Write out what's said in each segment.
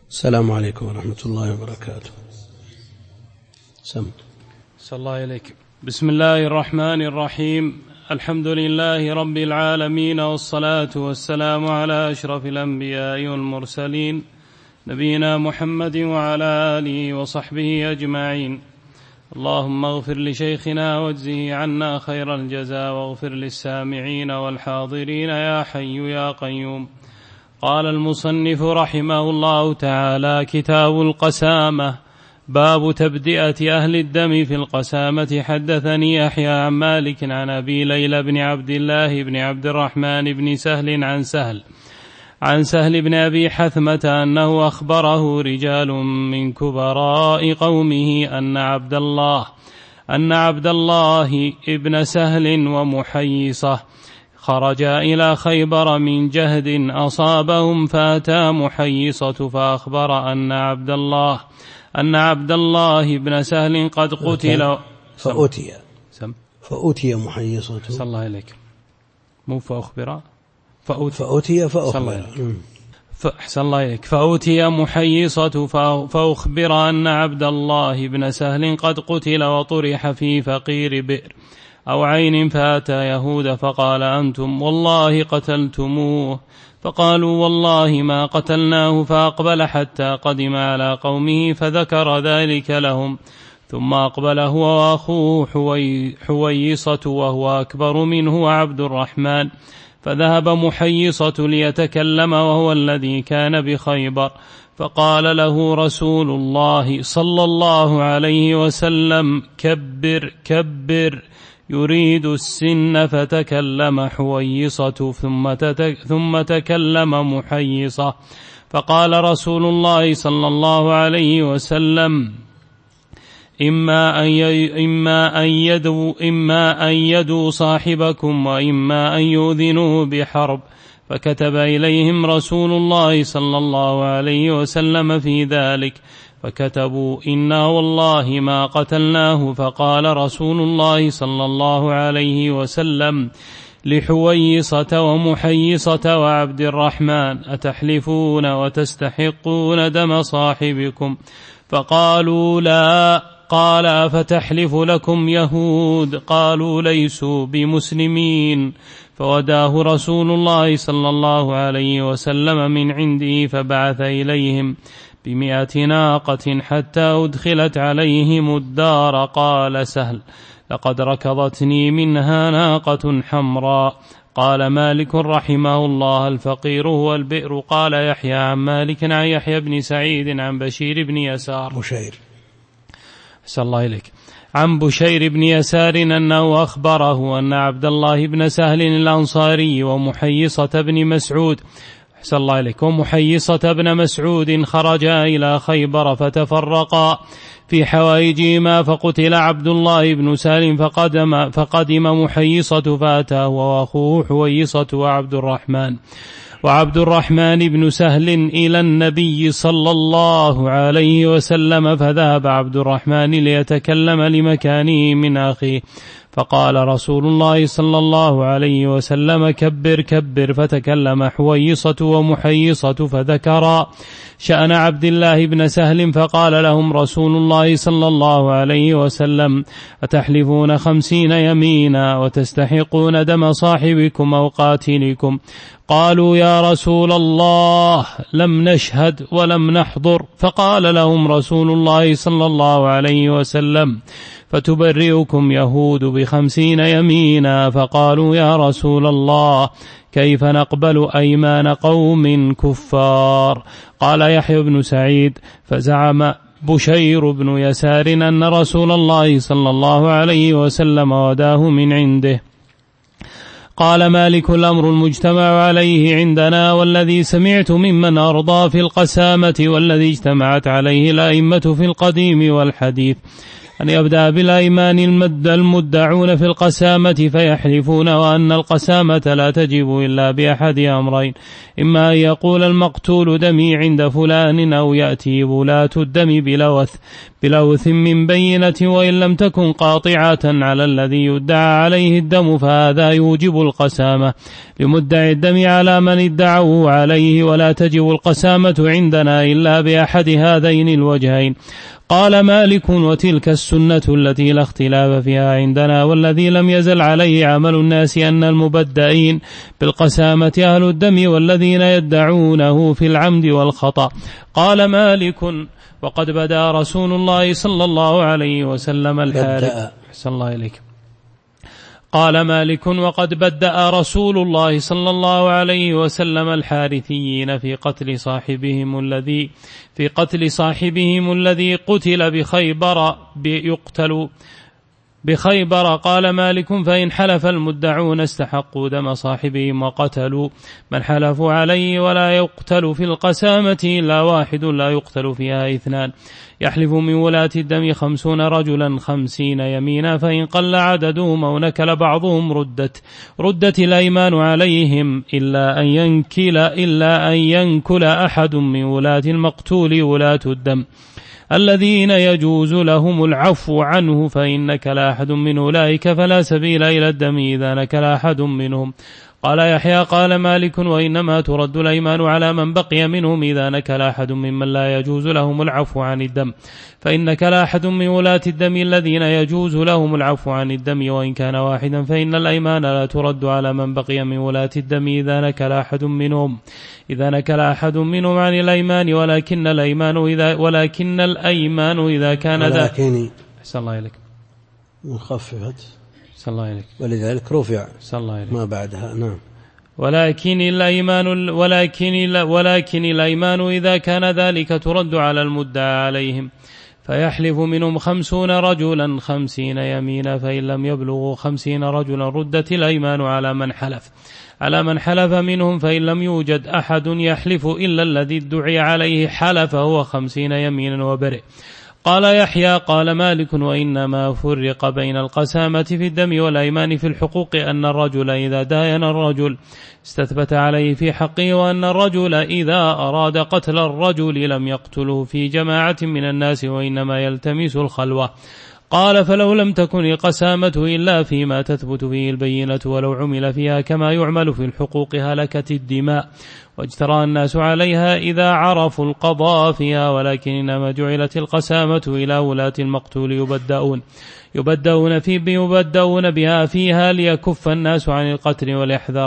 السلام عليكم ورحمة الله وبركاته. صلى الله عليك. بسم الله الرحمن الرحيم. الحمد لله رب العالمين، والصلاة والسلام على أشرف الأنبياء والمرسلين، نبينا محمد وعلى آله وصحبه أجمعين. اللهم اغفر لشيخنا واجزه عنا خير الجزاء، واغفر للسامعين والحاضرين يا حي يا قيوم. قال المصنف رحمه الله تعالى: كتاب القسامة. باب تبدئة أهل الدم في القسامة. حدثني يحيى عن مالك عن أبي ليلى بن عبد الله بن عبد الرحمن بن سهل عن سهل بن أبي حثمة أنه أخبره رجال من كبراء قومه أن عبد الله ابن سهل ومحيصة خرجا إلى خيبر من جهد أصابهم، فأتى محيصة فأخبر أن عبد الله ابن سهل قد قتل. فأتي محيصة. صلى الله عليك. مو فأخبر. فأتي أحسن الله إليك. فأتي محيصة فأخبر أن عبد الله بن سهل قد قتل وطرح في فقير بئر أو عين، فأتى يهود فقال: أنتم والله قتلتموه. فقالوا: والله ما قتلناه. فأقبل حتى قدم على قومه فذكر ذلك لهم، ثم أقبل هو وأخوه حويصة وهو أكبر منه عبد الرحمن، فذهب محيصة ليتكلم وهو الذي كان بخيبر، فقال له رسول الله صلى الله عليه وسلم: كبر كبر، يريد السن. فتكلم حويصة ثم تكلم محيصة، فقال رسول الله صلى الله عليه وسلم: إما أن يدوا صاحبكم، وإما أن يؤذنوا بحرب. فكتب إليهم رسول الله صلى الله عليه وسلم في ذلك، فكتبوا: إنا والله ما قتلناه. فقال رسول الله صلى الله عليه وسلم لحويصة ومحيصة وعبد الرحمن: أتحلفون وتستحقون دم صاحبكم؟ فقالوا: لا. قال: أفتحلف لكم يهود؟ قالوا: ليسوا بمسلمين. فوداه رسول الله صلى الله عليه وسلم من عنده، فبعث إليهم ب100 ناقة حتى أدخلت عليهم الدار. قال سهل: لقد ركضتني منها ناقة حمراء. قال مالك رحمه الله: الفقير هو البئر. قال يحيى عن مالك عن يحيى بن سعيد عن بشير بن يسار الله إليك عن بشير بن يسار أنه أخبره أن عبد الله بن سهل الأنصاري ومحيصة بن مسعود الله إليك ومحيصة بن مسعود خرجا إلى خيبر فتفرقا في حوائجهما، فقتل عبد الله بن سهل، فقدم محيصة فأتاه وأخوه حويصة وعبد الرحمن بن سهل إلى النبي صلى الله عليه وسلم، فذهب عبد الرحمن ليتكلم لمكانه من أخيه، فقال رسول الله صلى الله عليه وسلم: كبر كبر. فتكلم حويصة ومحيصة فذكرا شأن عبد الله بن سهل، فقال لهم رسول الله صلى الله عليه وسلم: أتحلفون 50 يمينا وتستحقون دم صاحبكم أو قاتلكم؟ قالوا: يا رسول الله لم نشهد ولم نحضر. فقال لهم رسول الله صلى الله عليه وسلم: فتبرئكم يهود ب50 يمينا. فقالوا: يا رسول الله كيف نقبل أيمان قوم كفار؟ قال يحيى بن سعيد: فزعم بشير بن يسار أن رسول الله صلى الله عليه وسلم وداه من عنده. قال مالك: الأمر المجتمع عليه عندنا، والذي سمعت ممن أرضى في القسامة، والذي اجتمعت عليه الأئمة في القديم والحديث، أن يبدأ بالأيمان المدعون في القسامة فيحلفون، وأن القسامة لا تجب إلا بأحد أمرين: إما أن يقول المقتول دمي عند فلان، أو يأتي ولاة الدم بلوث من بينة وإن لم تكن قاطعة على الذي يدعى عليه الدم فهذا يوجب القسامة لمدعي الدم على من ادعوا عليه، ولا تجب القسامة عندنا إلا بأحد هذين الوجهين. قال مالك: وتلك السنة التي لا اختلاف فيها عندنا، والذي لم يزل عليه عمل الناس أن المبدئين بالقسامة أهل الدم والذين يدعونه في العمد والخطأ. قال مالك: وقد بدأ رسول الله صلى الله عليه وسلم الحارث. أحسن الله إليك. قال مالك: وقد بدأ رسول الله صلى الله عليه وسلم الحارثيين في قتل صاحبهم الذي قتل بخيبر. قال مالك: فإن حلف المدعون استحقوا دم صاحبهم وقتلوا من حلفوا عليه، ولا يقتل في القسامة إلا واحد لا يقتل فيها اثنان. يحلف من ولاة الدم 50 رجلا 50 يمينا، فإن قل عددهم أو نكل بعضهم ردت الأيمان عليهم إلا أن ينكل أحد من ولاة المقتول ولاة الدم الذين يجوز لهم العفو عنه، فإن نكل أحد من أولئك فلا سبيل إلى الدم إذا نكل أحد منهم. قال يحيى: قال مالك: وإنما ترد الأيمان على من بقي منهم إذا نكل أحد ممن لا يجوز لهم العفو عن الدم، فإن نكل أحد من ولاة الدم الذين يجوز لهم العفو عن الدم وإن كان واحدا، فإن الأيمان لا ترد على من بقي من ولاة الدم إذا نكل أحد منهم عن الأيمان، ولكن الأيمان إذا كان ولكن أحسن الله إليك مخففت أحسن الله إليك ولذلك رفع أحسن الله إليك ما بعدها. نعم. ولكن الأيمان إذا كان ذلك ترد على المدعى عليهم، فيحلف منهم 50 رجلا 50 يمينا، فإن لم يبلغوا 50 رجلا ردت الأيمان على من حلف منهم، فإن لم يوجد أحد يحلف إلا الذي ادعي عليه حلف هو 50 يمينا وبرئ. قال يحيى: قال مالك: وإنما فرق بين القسامة في الدم والأيمان في الحقوق أن الرجل إذا داين الرجل استثبت عليه في حقه، وأن الرجل إذا أراد قتل الرجل لم يقتله في جماعة من الناس وإنما يلتمس الخلوة. قال: فلو لم تكن القسامة إلا فيما تثبت فيه البينة ولو عمل فيها كما يعمل في الحقوق هلكت الدماء واجترى الناس عليها إذا عرفوا القضاء فيها، ولكن إنما جعلت القسامة إلى ولاة المقتول يبدؤون بها فيها ليكف الناس عن القتل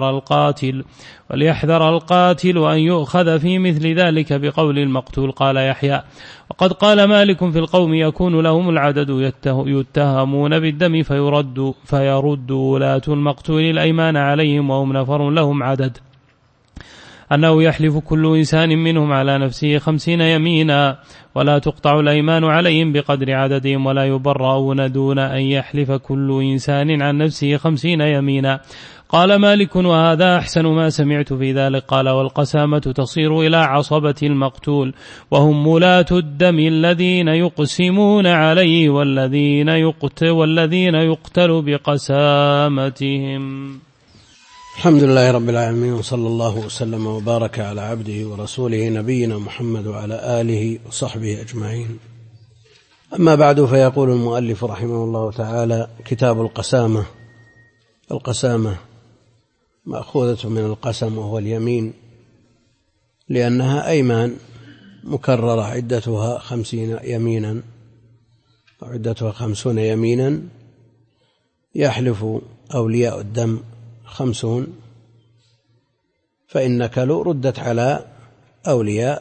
وليحذر القاتل أن يؤخذ في مثل ذلك بقول المقتول. قال يحيى: وقد قال مالك: في القوم يكون لهم العدد يتهمون بالدم فيرد ولاة المقتول الأيمان عليهم وهم نفر لهم عدد، أنه يحلف كل إنسان منهم على نفسه 50 يمينا، ولا تقطع الأيمان عليهم بقدر عددهم، ولا يبرؤون دون أن يحلف كل إنسان عن نفسه 50 يمينا. قال مالك: وهذا أحسن ما سمعت في ذلك. قال: والقسامة تصير إلى عصبة المقتول وهم ولاة الدم الذين يقسمون عليه والذين يقتل بقسامتهم. الحمد لله رب العالمين، وصلى الله وسلم وبارك على عبده ورسوله نبينا محمد وعلى آله وصحبه أجمعين. أما بعد، فيقول المؤلف رحمه الله تعالى: كتاب القسامة. القسامة مأخوذة من القسم وهو اليمين، لأنها أيمان مكررة عدتها 50 يمينا وعدتها 50 يمينا، يحلف أولياء الدم 50، فإن نكلوا ردت على أولياء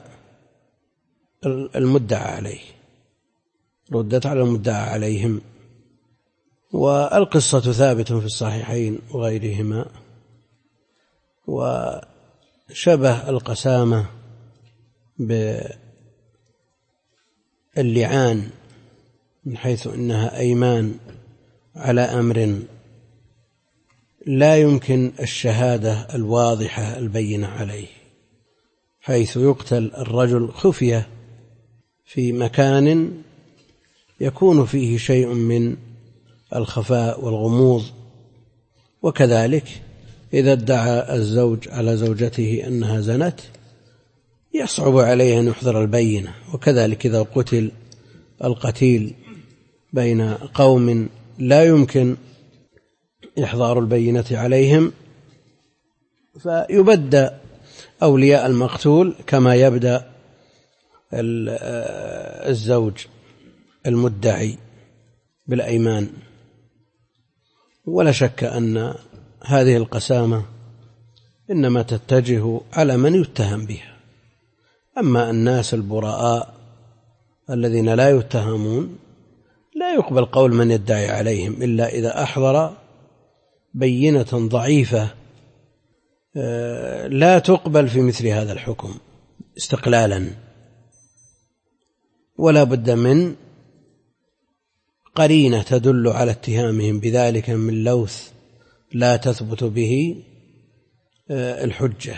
المدعى عليهم. والقصة ثابت في الصحيحين وغيرهما، وشبه القسامة باللعان من حيث إنها أيمان على أمر لا يمكن الشهادة الواضحة البينة عليه، حيث يقتل الرجل خفية في مكان يكون فيه شيء من الخفاء والغموض. وكذلك إذا ادعى الزوج على زوجته أنها زنت يصعب عليه أن يحضر البينة، وكذلك إذا قتل القتيل بين قوم لا يمكن إحضار البينة عليهم، فيبدأ أولياء المقتول كما يبدأ الزوج المدعي بالأيمان. ولا شك أن هذه القسامة إنما تتجه على من يتهم بها، أما الناس البراء الذين لا يتهمون لا يقبل قول من يدعي عليهم إلا إذا أحضر بينة ضعيفة لا تقبل في مثل هذا الحكم استقلالا، ولا بد من قرينة تدل على اتهامهم بذلك من لوث لا تثبت به الحجة.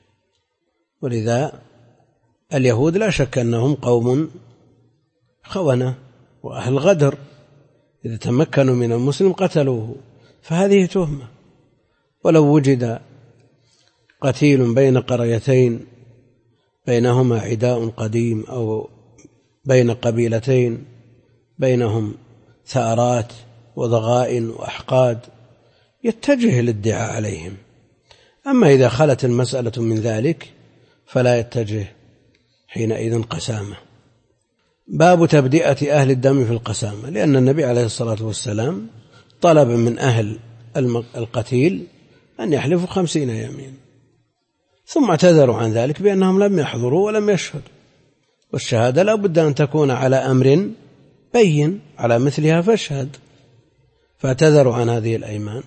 ولذا اليهود لا شك أنهم قوم خونة وأهل غدر، إذا تمكنوا من المسلم قتلوه، فهذه تهمة. ولو وجد قتيل بين قريتين بينهما عداء قديم أو بين قبيلتين بينهم ثأرات وضغائن وأحقاد يتجه الادعاء عليهم، أما إذا خلت المسألة من ذلك فلا يتجه حينئذ قسامة. باب تبدئة أهل الدم في القسامة، لأن النبي عليه الصلاة والسلام طلب من أهل القتيل أن يحلفوا 50 يمين، ثم اعتذروا عن ذلك بأنهم لم يحضروا ولم يشهدوا، والشهادة لا بد أن تكون على أمر بين، على مثلها فاشهد، فاعتذروا عن هذه الأيمان.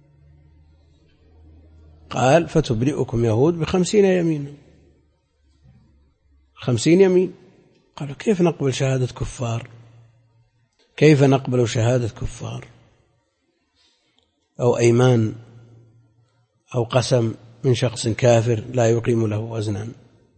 قال فتبرئكم يهود ب50 يمين، 50 يمين. قالوا كيف نقبل شهادة كفار؟ كيف نقبل شهادة كفار أو أيمان أو قسم من شخص كافر لا يقيم له وزنا؟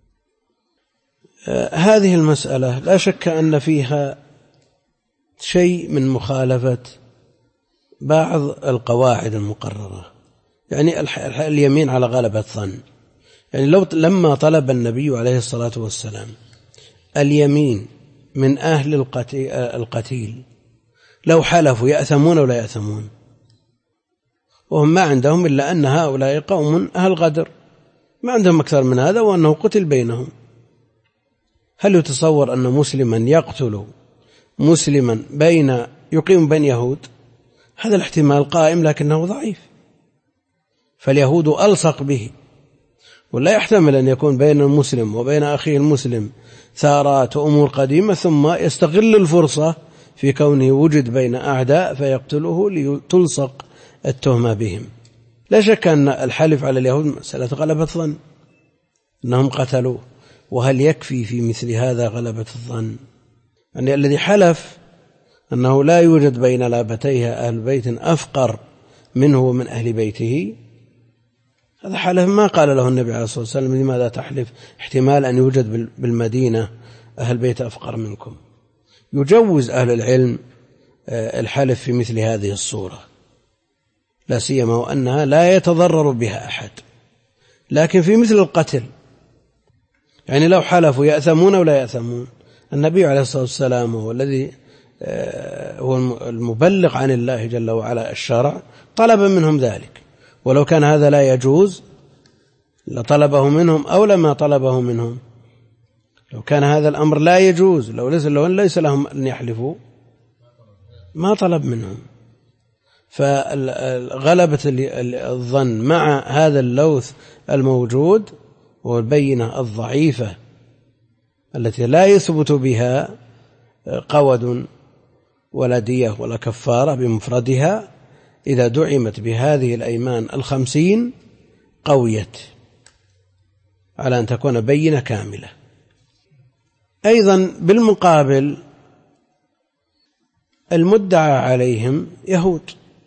هذه المسألة لا شك أن فيها شيء من مخالفة بعض القواعد المقررة، يعني اليمين على غلبة الظن. يعني لما طلب النبي عليه الصلاة والسلام اليمين من أهل القتيل لو حلفوا يأثمون ولا يأثمون، وهم ما عندهم إلا أن هؤلاء قوم أهل غدر، ما عندهم أكثر من هذا، وأنه قتل بينهم. هل يتصور أن مسلما يقتل مسلما يقيم بين يهود؟ هذا الاحتمال قائم لكنه ضعيف، فاليهود ألصق به، ولا يحتمل أن يكون بين المسلم وبين أخيه المسلم ثارات وأمور قديمة ثم يستغل الفرصة في كونه وجد بين أعداء فيقتله لتلصق التهمة بهم. لا شك أن الحلف على اليهود مسألة غلبة الظن أنهم قتلوه، وهل يكفي في مثل هذا غلبة الظن؟ يعني الذي حلف أنه لا يوجد بين لابتيها أهل بيت أفقر منه ومن أهل بيته، هذا حلف ما قال له النبي عليه الصلاة والسلام لماذا تحلف؟ احتمال أن يوجد بالمدينة أهل بيت أفقر منكم. يجوز أهل العلم الحلف في مثل هذه الصورة، لا سيما وأنها لا يتضرر بها أحد. لكن في مثل القتل، يعني لو حلفوا يأثمون ولا يأثمون، النبي عليه الصلاة والسلام هو الذي هو المبلغ عن الله جل وعلا الشرع، طلب منهم ذلك، ولو كان هذا لا يجوز لطلبه منهم أو لما طلبه منهم. لو كان هذا الأمر لا يجوز، لو ليس لهم أن يحلفوا ما طلب منهم. فغلبة الظن مع هذا اللوث الموجود والبينة الضعيفة التي لا يثبت بها قود ولا دية ولا كفارة بمفردها، إذا دعمت بهذه الأيمان 50 قويت على أن تكون بينة كاملة. أيضا بالمقابل المدعى عليهم يهود،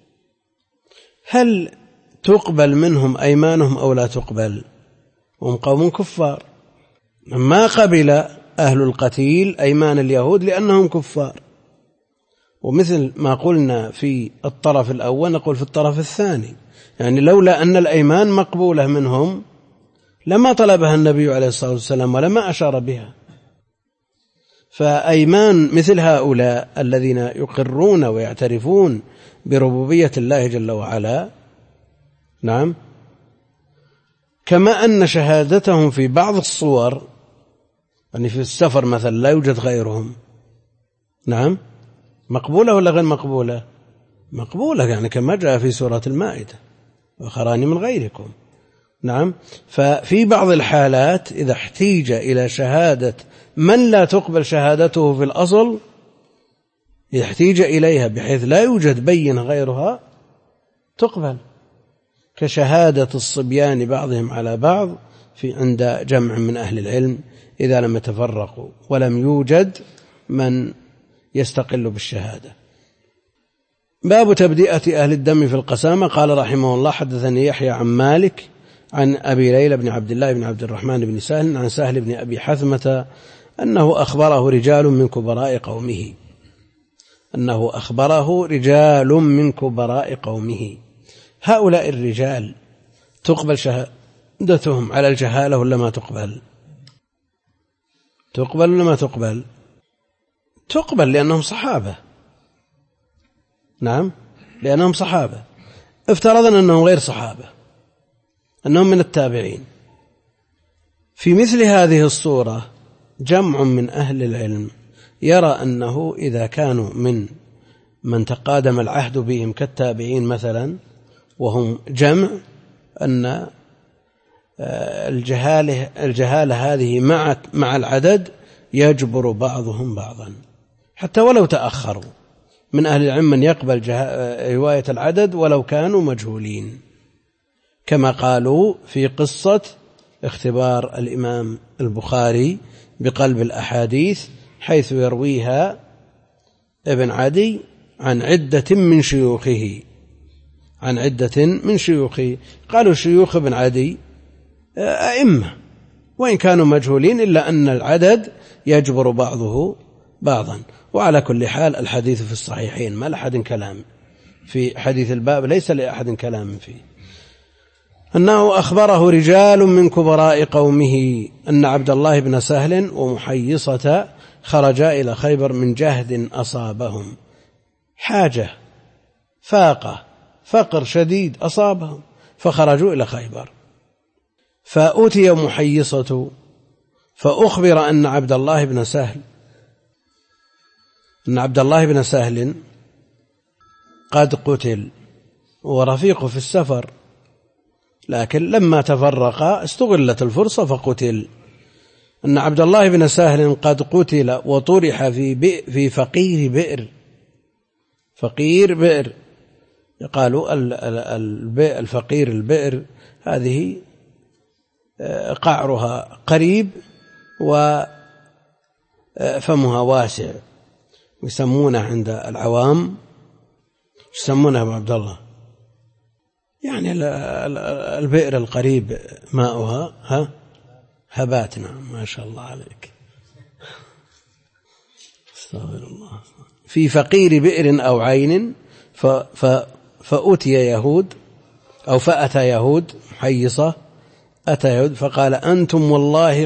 هل تقبل منهم أيمانهم أو لا تقبل؟ هم قوم كفار، ما قبل أهل القتيل أيمان اليهود لأنهم كفار. ومثل ما قلنا في الطرف الأول نقول في الطرف الثاني، يعني لولا أن الأيمان مقبولة منهم لما طلبها النبي عليه الصلاة والسلام ولما أشار بها. فأيمان مثل هؤلاء الذين يقرون ويعترفون بربوبية الله جل وعلا، نعم، كما أن شهادتهم في بعض الصور، يعني في السفر مثلا لا يوجد غيرهم، نعم، مقبولة ولا غير مقبولة؟ مقبولة، يعني كما جاء في سورة المائدة وآخران من غيركم، نعم. ففي بعض الحالات إذا احتيج إلى شهادة من لا تقبل شهادته في الأصل، يحتيج إليها بحيث لا يوجد بين غيرها، تقبل، كشهادة الصبيان بعضهم على بعض في عند جمع من أهل العلم إذا لم يتفرقوا ولم يوجد من يستقل بالشهادة. باب تبدئة أهل الدم في القسامة. قال رحمه الله: حدثني يحيى عن مالك عن أبي ليلى بن عبد الله بن عبد الرحمن بن سهل عن سهل بن أبي حثمة أنه أخبره رجال من كبراء قومه، أنه أخبره رجال من كبراء قومه. هؤلاء الرجال تقبل شهادتهم على الجهالة ولا ما تقبل؟ تقبل ولا ما تقبل؟ تقبل لأنهم صحابة، نعم، لأنهم صحابة. افترضنا أنهم غير صحابة، أنهم من التابعين. في مثل هذه الصورة جمع من أهل العلم يرى أنه إذا كانوا من تقادم العهد بهم كالتابعين مثلا وهم جمع، أن الجهالة هذه مع العدد يجبر بعضهم بعضا حتى ولو تأخروا. من أهل العلم من يقبل رواية العدد ولو كانوا مجهولين، كما قالوا في قصة اختبار الإمام البخاري بقلب الأحاديث، حيث يرويها ابن عدي عن عدة من شيوخه، قالوا شيوخ ابن عدي أئمة وإن كانوا مجهولين، إلا أن العدد يجبر بعضه بعضا. وعلى كل حال الحديث في الصحيحين، ما لأحد كلام في حديث الباب، ليس لأحد كلام فيه، أنه أخبره رجال من كبراء قومه أن عبد الله بن سهل ومحيصة خرجا إلى خيبر من جهد أصابهم، حاجة، فاقة، فقر شديد أصابهم، فخرجوا إلى خيبر. فأتي محيصة فأخبر أن عبد الله بن سهل قد قتل ورفيقه في السفر، لكن لما تفرقا استغلت الفرصة فقتل. أن عبد الله بن سهل قد قتل وطرح في فقير بئر، قالوا الفقير البئر هذه قعرها قريب وفمها واسع، يسمونه عند العوام، يسمونه أبو عبد الله، يعني البئر القريب ماؤها هبات. نعم، ما شاء الله عليك، استغفر الله. في فقير بئر أو عين، فأتي يهود أو فأتى يهود، محيصة أتى يهود فقال: أنتم والله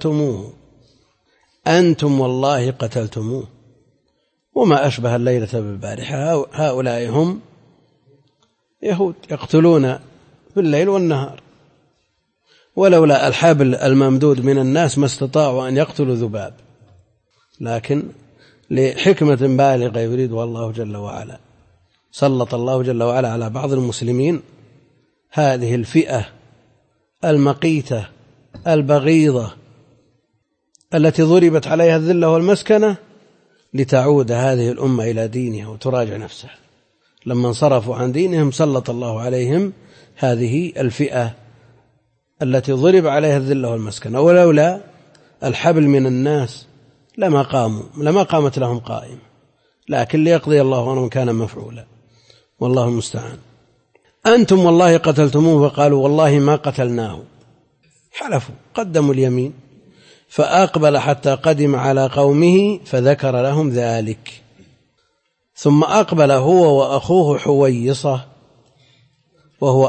قتلتموه، وما أشبه الليلة بالبارحة. هؤلاء هم يهود يقتلون في الليل والنهار، ولولا الحبل الممدود من الناس ما استطاعوا أن يقتلوا ذباب، لكن لحكمة بالغة يريد الله جل وعلا سلط الله جل وعلا على بعض المسلمين هذه الفئة المقيتة البغيضة التي ضربت عليها الذلة والمسكنة، لتعود هذه الأمة إلى دينها وتراجع نفسها. لما انصرفوا عن دينهم سلط الله عليهم هذه الفئة التي ضرب عليها الذلة والمسكنة، ولولا الحبل من الناس لما قامت لهم قائمة، لكن ليقضي الله عنهم كان مفعولا، والله المستعان. أنتم والله قتلتموه، فقالوا والله ما قتلناه، حلفوا قدموا اليمين. فأقبل حتى قدم على قومه فذكر لهم ذلك، ثم أقبل هو وأخوه حويصة وهو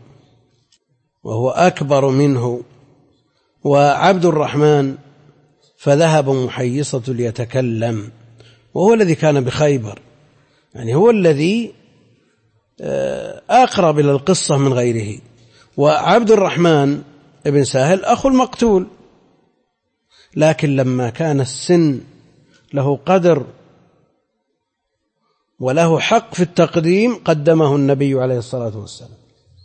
أكبر منه وعبد الرحمن فذهب محيصة ليتكلم، وهو الذي كان بخيبر، يعني هو الذي أقرب إلى القصة من غيره. وعبد الرحمن بن سهل أخو المقتول، لكن لما كان السن له قدر وله حق في التقديم قدمه النبي عليه الصلاة والسلام.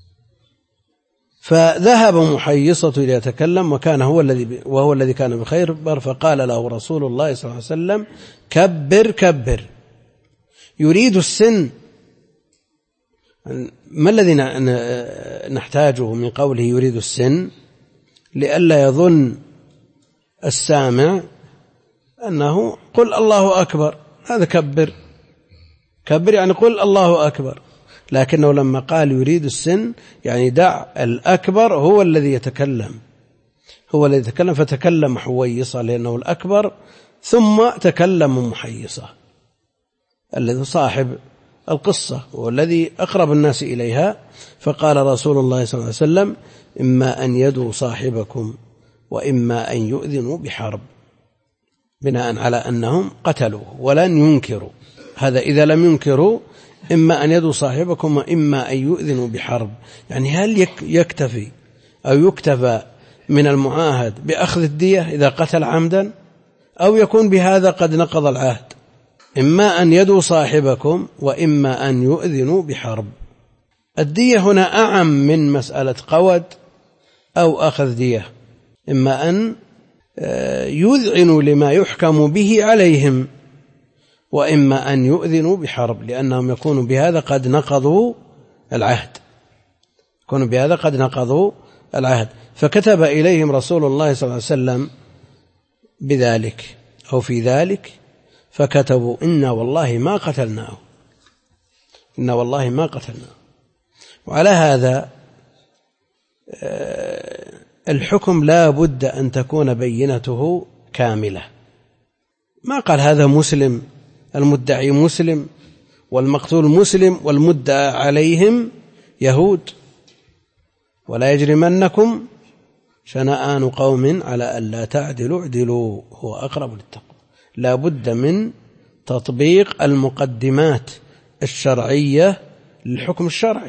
فذهب محيصة ليتكلم وهو الذي كان بخيبر، فقال له رسول الله صلى الله عليه وسلم: كبر كبر. يريد السن. ما الذي نحتاجه من قوله يريد السن؟ لئلا يظن السامع أنه قل الله أكبر، هذا كبر كبر يعني قل الله أكبر، لكنه لما قال يريد السن يعني دع الأكبر هو الذي يتكلم، فتكلم حويصة لأنه الأكبر، ثم تكلم محيصة الذي صاحب القصة والذي أقرب الناس إليها. فقال رسول الله صلى الله عليه وسلم: إما أن يدوا صاحبكم وإما أن يؤذنوا بحرب، بناء على أنهم قتلوه ولن ينكروا. هذا إذا لم ينكروا إما أن يدوا صاحبكم وإما أن يؤذنوا بحرب. يعني هل يكتفي أو يكتفى من المعاهد بأخذ الدية إذا قتل عمدا، أو يكون بهذا قد نقض العهد؟ إما أن يدوا صاحبكم وإما أن يؤذنوا بحرب. الدية هنا أعم من مسألة قود أو أخذ دية، إما أن يذعنوا لما يحكم به عليهم وإما أن يؤذنوا بحرب، لأنهم يكونوا بهذا قد نقضوا العهد. فكتب إليهم رسول الله صلى الله عليه وسلم بذلك أو في ذلك، فكتبوا: إنا والله ما قتلناه. وعلى هذا الحكم لا بد أن تكون بينته كاملة. ما قال هذا مسلم، المدعي مسلم والمقتول مسلم والمدعى عليهم يهود. ولا يجرمنكم شنآن قوم على ألا تعدلوا اعدلوا هو أقرب للتقوى. لا بد من تطبيق المقدمات الشرعية للحكم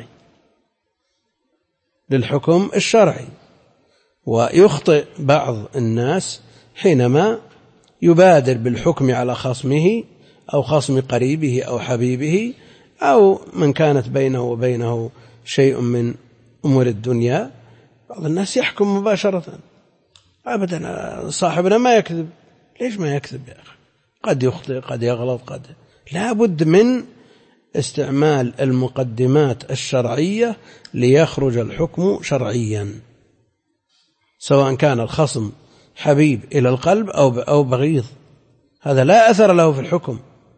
الشرعي. ويخطئ بعض الناس حينما يبادر بالحكم على خصمه أو خصم قريبه أو حبيبه أو من كانت بينه وبينه شيء من أمور الدنيا. بعض الناس يحكم مباشرة: أبدا صاحبنا ما يكذب. ليش ما يكذب يا أخي؟ قد يخطئ، قد يغلط، لا بد من استعمال المقدمات الشرعية ليخرج الحكم شرعيا، سواء كان الخصم حبيب إلى القلب أو بغيض، هذا لا أثر له في الحكم.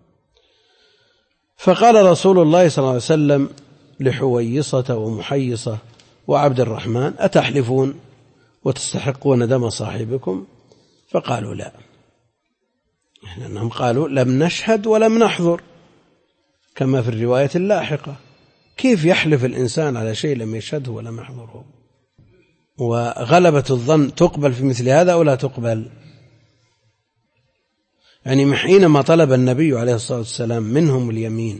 فقال رسول الله صلى الله عليه وسلم لحويصة ومحيصة وعبد الرحمن: أتحلفون وتستحقون دم صاحبكم؟ فقالوا: لا. لأنهم قالوا: لم نشهد ولم نحضر، كما في الرواية اللاحقة. كيف يحلف الإنسان على شيء لم يشهده ولم يحضره؟ وغلبة الظن تقبل في مثل هذا أو لا تقبل؟ يعني حينما طلب النبي عليه الصلاة والسلام منهم اليمين،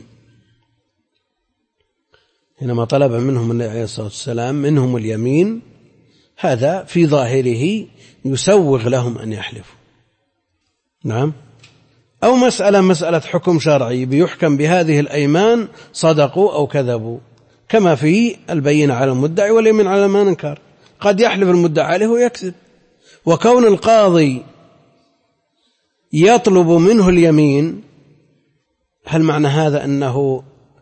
حينما طلب منهم النبي عليه الصلاة والسلام منهم اليمين، هذا في ظاهره يسوغ لهم أن يحلفوا. نعم. أو مسألة حكم شرعي بيحكم بهذه الأيمان صدقوا أو كذبوا، كما في البينة على المدعي واليمين على ما ننكر. قد يحلف المدعي عليه ويكذب، وكون القاضي يطلب منه اليمين، هل معنى هذا أنه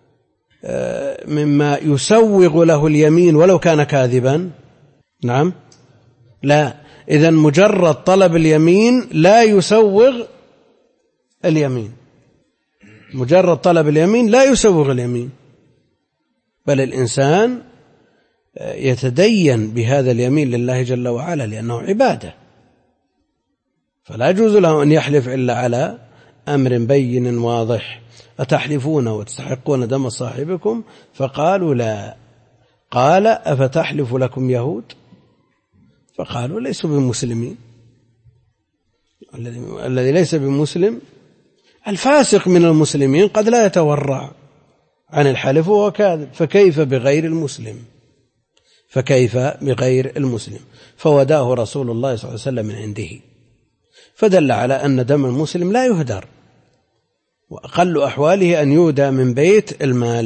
مما يسوغ له اليمين ولو كان كاذبا؟ نعم، لا. إذن مجرد طلب اليمين لا يسوغ اليمين، مجرد طلب اليمين لا يسوغ اليمين، بل الإنسان يتدين بهذا اليمين لله جل وعلا لأنه عبادة، فلا يجوز له أن يحلف إلا على أمر بين واضح. أتحلفون وتستحقون دم صاحبكم؟ فقالوا: لا. قال: أفتحلف لكم يهود؟ فقالوا: ليسوا بمسلمين. الذي ليس بمسلم الفاسق من المسلمين قد لا يتورع عن الحلف وهو كاذب، فكيف بغير المسلم؟ فوداه رسول الله صلى الله عليه وسلم من عنده، فدل على أن دم المسلم لا يهدر، وأقل أحواله أن يودى من بيت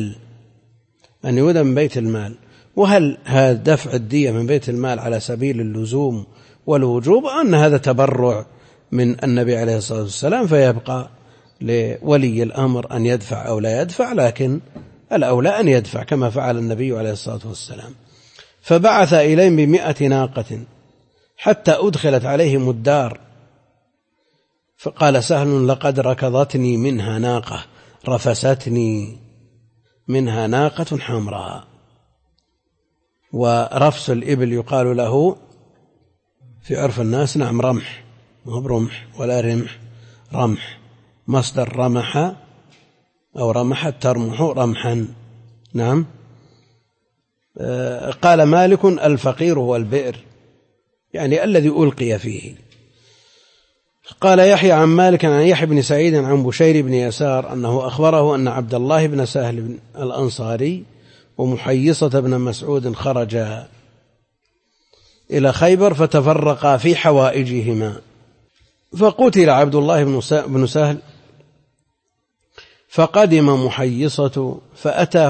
المال. وهل هذا دفع الدية من بيت المال على سبيل اللزوم والوجوب، أن هذا تبرع من النبي عليه الصلاة والسلام، فيبقى لولي الأمر أن يدفع أو لا يدفع، لكن الأولى أن يدفع كما فعل النبي عليه الصلاة والسلام. فبعث إليهم ب100 ناقة حتى أدخلت عليهم الدار، فقال سهل: لقد ركضتني منها ناقة، رفستني منها ناقة حمراء. ورفس الإبل يقال له في عرف الناس نعم رمح، مو برمح ولا رمح، رمح مصدر رمح أو رمحت ترمح رمحا. نعم. قال مالك: الفقير هو البئر، يعني الذي ألقي فيه. قال يحيى عن مالك عن يحيى بن سعيد عن بشير بن يسار أنه أخبره أن عبد الله بن سهل الأنصاري ومحيصة بن مسعود خرجا إلى خيبر فتفرقا في حوائجهما، فقتل عبد الله بن سهل، فقدم محيصة فأتى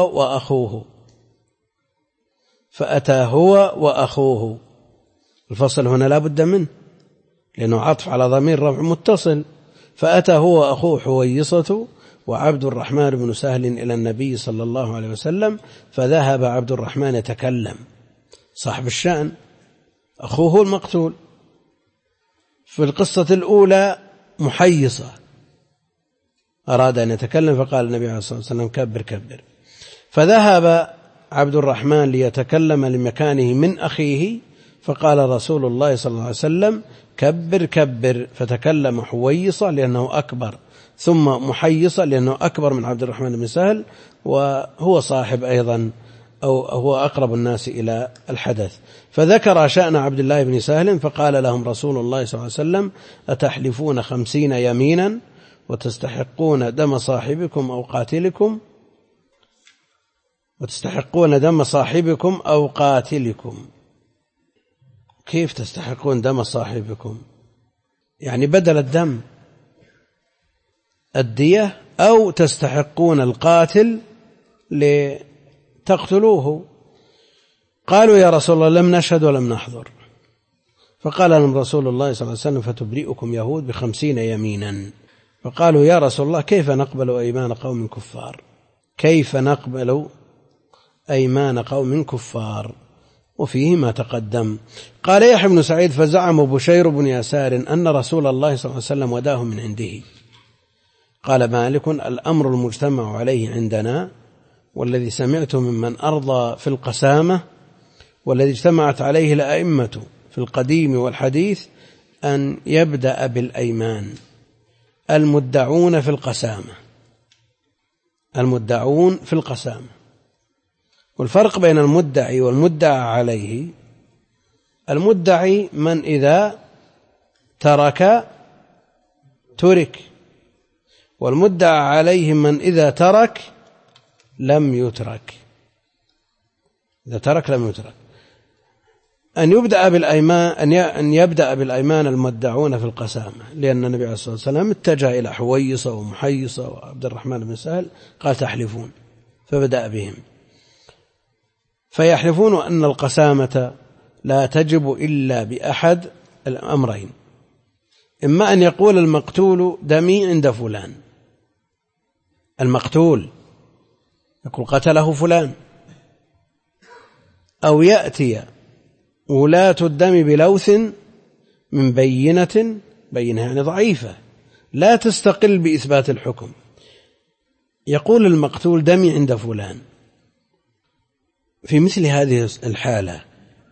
هو وأخوه. الفصل هنا لا بد منه لأنه عطف على ضمير رفع متصل. فأتى هو وأخوه حويصة وعبد الرحمن بن سهل إلى النبي صلى الله عليه وسلم، فذهب عبد الرحمن يتكلم، صاحب الشأن، أخوه المقتول. في القصة الأولى محيصة أراد أن يتكلم، فقال النبي عليه الصلاة والسلام: كبر. فذهب عبد الرحمن ليتكلم لمكانه من أخيه، فقال رسول الله صلى الله عليه وسلم: كبر. فتكلم حويصة لأنه أكبر، ثم محيصة لأنه أكبر من عبد الرحمن بن سهل، وهو صاحب أيضا أو هو أقرب الناس إلى الحدث. فذكر شأن عبد الله بن سهل، فقال لهم رسول الله صلى الله عليه وسلم: أتحلفون 50 يمينا وتستحقون دم صاحبكم أو قاتلكم. كيف تستحقون دم صاحبكم؟ يعني بدل الدم الدية، أو تستحقون القاتل لتقتلوه. قالوا: يا رسول الله لم نشهد ولم نحضر. فقال لهم رسول الله صلى الله عليه وسلم: فتبرئكم يهود ب50 يمينا. فقالوا: يا رسول الله كيف نقبل أيمان قوم كفار؟ وفيه ما تقدم. قال يحيى بن سعيد: فزعم بشير بن يسار أن رسول الله صلى الله عليه وسلم وداه من عنده. قال مالك: الأمر المجتمع عليه عندنا، والذي سمعت ممن أرضى في القسامة، والذي اجتمعت عليه الأئمة في القديم والحديث، أن يبدأ بالأيمان المدعون في القسامة. والفرق بين المدعي والمدعى عليه: المدعي من إذا ترك والمدعى عليه من إذا ترك لم يترك. أن يبدأ بالأيمان المدعون في القسامة، لأن النبي عليه الصلاة والسلام اتجه إلى حويصة ومحيصة وعبد الرحمن بن سهل، قال: تحلفون، فبدأ بهم. فيحلفون أن القسامة لا تجب إلا بأحد الأمرين: إما أن يقول المقتول دمي عند فلان، المقتول يقول قتله فلان، أو يأتي ولاة الدم بلوث من بينة يعني ضعيفة لا تستقل بإثبات الحكم، يقول المقتول دمي عند فلان. في مثل هذه الحالة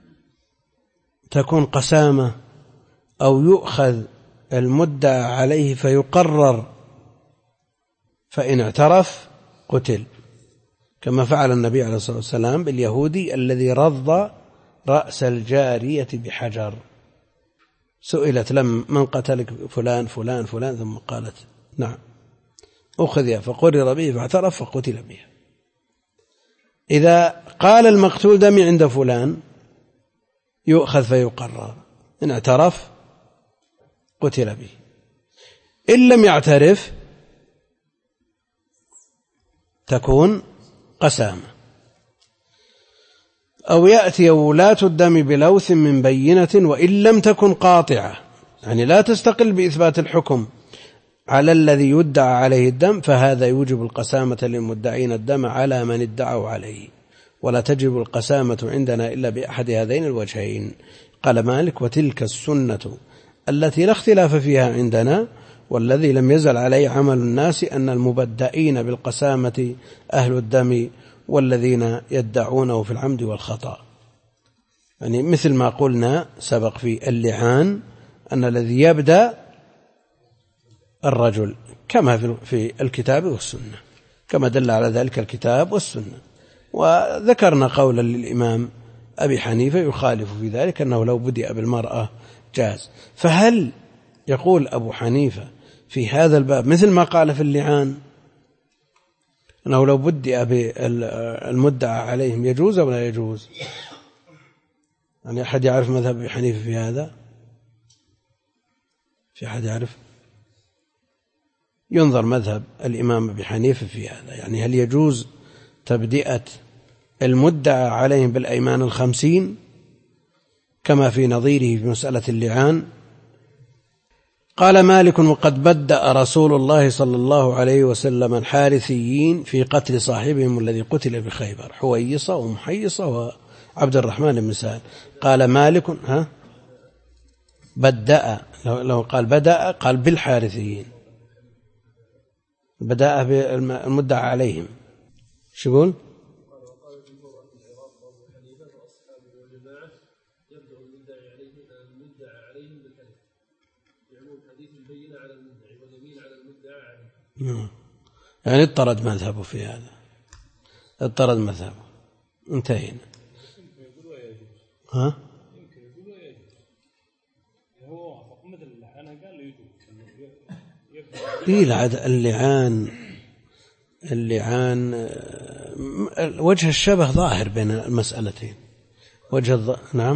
تكون قسامة، أو يؤخذ المدعى عليه فيقرر، فإن اعترف قتل، كما فعل النبي عليه الصلاة والسلام باليهودي الذي رض رأس الجارية بحجر، سئلت من قتل فلان فلان فلان ثم قالت نعم أخذ فقرر به فاعترف فقتل به. إذا قال المقتول دمي عند فلان يؤخذ فيقرر، إن اعترف قتل به، إن لم يعترف تكون قسامة. أو يأتي ولاة الدم بلوث من بينة وإن لم تكن قاطعة، يعني لا تستقل بإثبات الحكم على الذي يدعى عليه الدم، فهذا يوجب القسامة للمدعين الدم على من ادعوا عليه، ولا تجب القسامة عندنا إلا بأحد هذين الوجهين. قال مالك: وتلك السنة التي لا اختلاف فيها عندنا، والذي لم يزل عليه عمل الناس أن المبدئين بالقسامة أهل الدم والذين يدعونه في العمد والخطأ. يعني مثل ما قلنا سبق في اللعان أن الذي يبدأ الرجل كما في الكتاب والسنة، كما دل على ذلك الكتاب والسنة. وذكرنا قولا للإمام أبي حنيفة يخالف في ذلك أنه لو بدأ بالمرأة جاز. فهل يقول أبو حنيفة في هذا الباب مثل ما قال في اللعان أنه لو بدأ بالمدعى عليهم يجوز أو لا يجوز؟ يعني أحد يعرف مذهب أبي حنيفة في هذا؟ في أحد يعرف؟ ينظر مذهب الإمام أبي حنيفة في هذا، يعني هل يجوز تبدئة المدعى عليهم بالأيمان 50 كما في نظيره في مسألة اللعان؟ قال مالك: وقد بدأ رسول الله صلى الله عليه وسلم الحارثيين في قتل صاحبهم الذي قتل بخيبر، حويصة ومحيصة وعبد الرحمن بن سهل. قال مالك: بدأ، لو قال بدأ قال بالحارثيين، بدأ بالمدعى عليهم. شو يقول؟ يعني اضطرد مذهبه في هذا، اضطرد مذهبه، انتهينا. ها؟ اللعان وجه الشبه ظاهر بين المسألتين، نعم.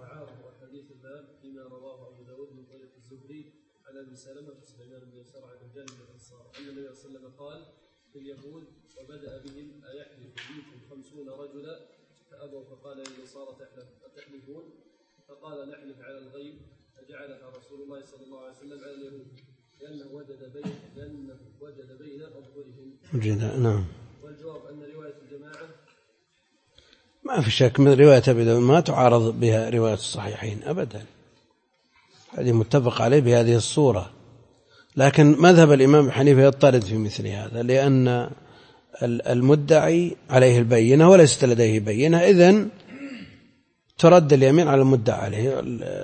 فقال: نحلف على الغيب، فجعلها رسول الله صلى الله عليه وسلم على اليهود لأنه وجد بين أظهرهم. نعم. والجواب أن رواية الجماعة ما في شك من رواية أبي داود ما تعارض بها رواية الصحيحين أبدا، هذه متفق عليه بهذه الصورة. لكن مذهب الإمام حنيفة يضطرد في مثل هذا، لأن المدعي عليه البينة وليست لديه بينة، إذن ترد اليمين على المدعى عليه،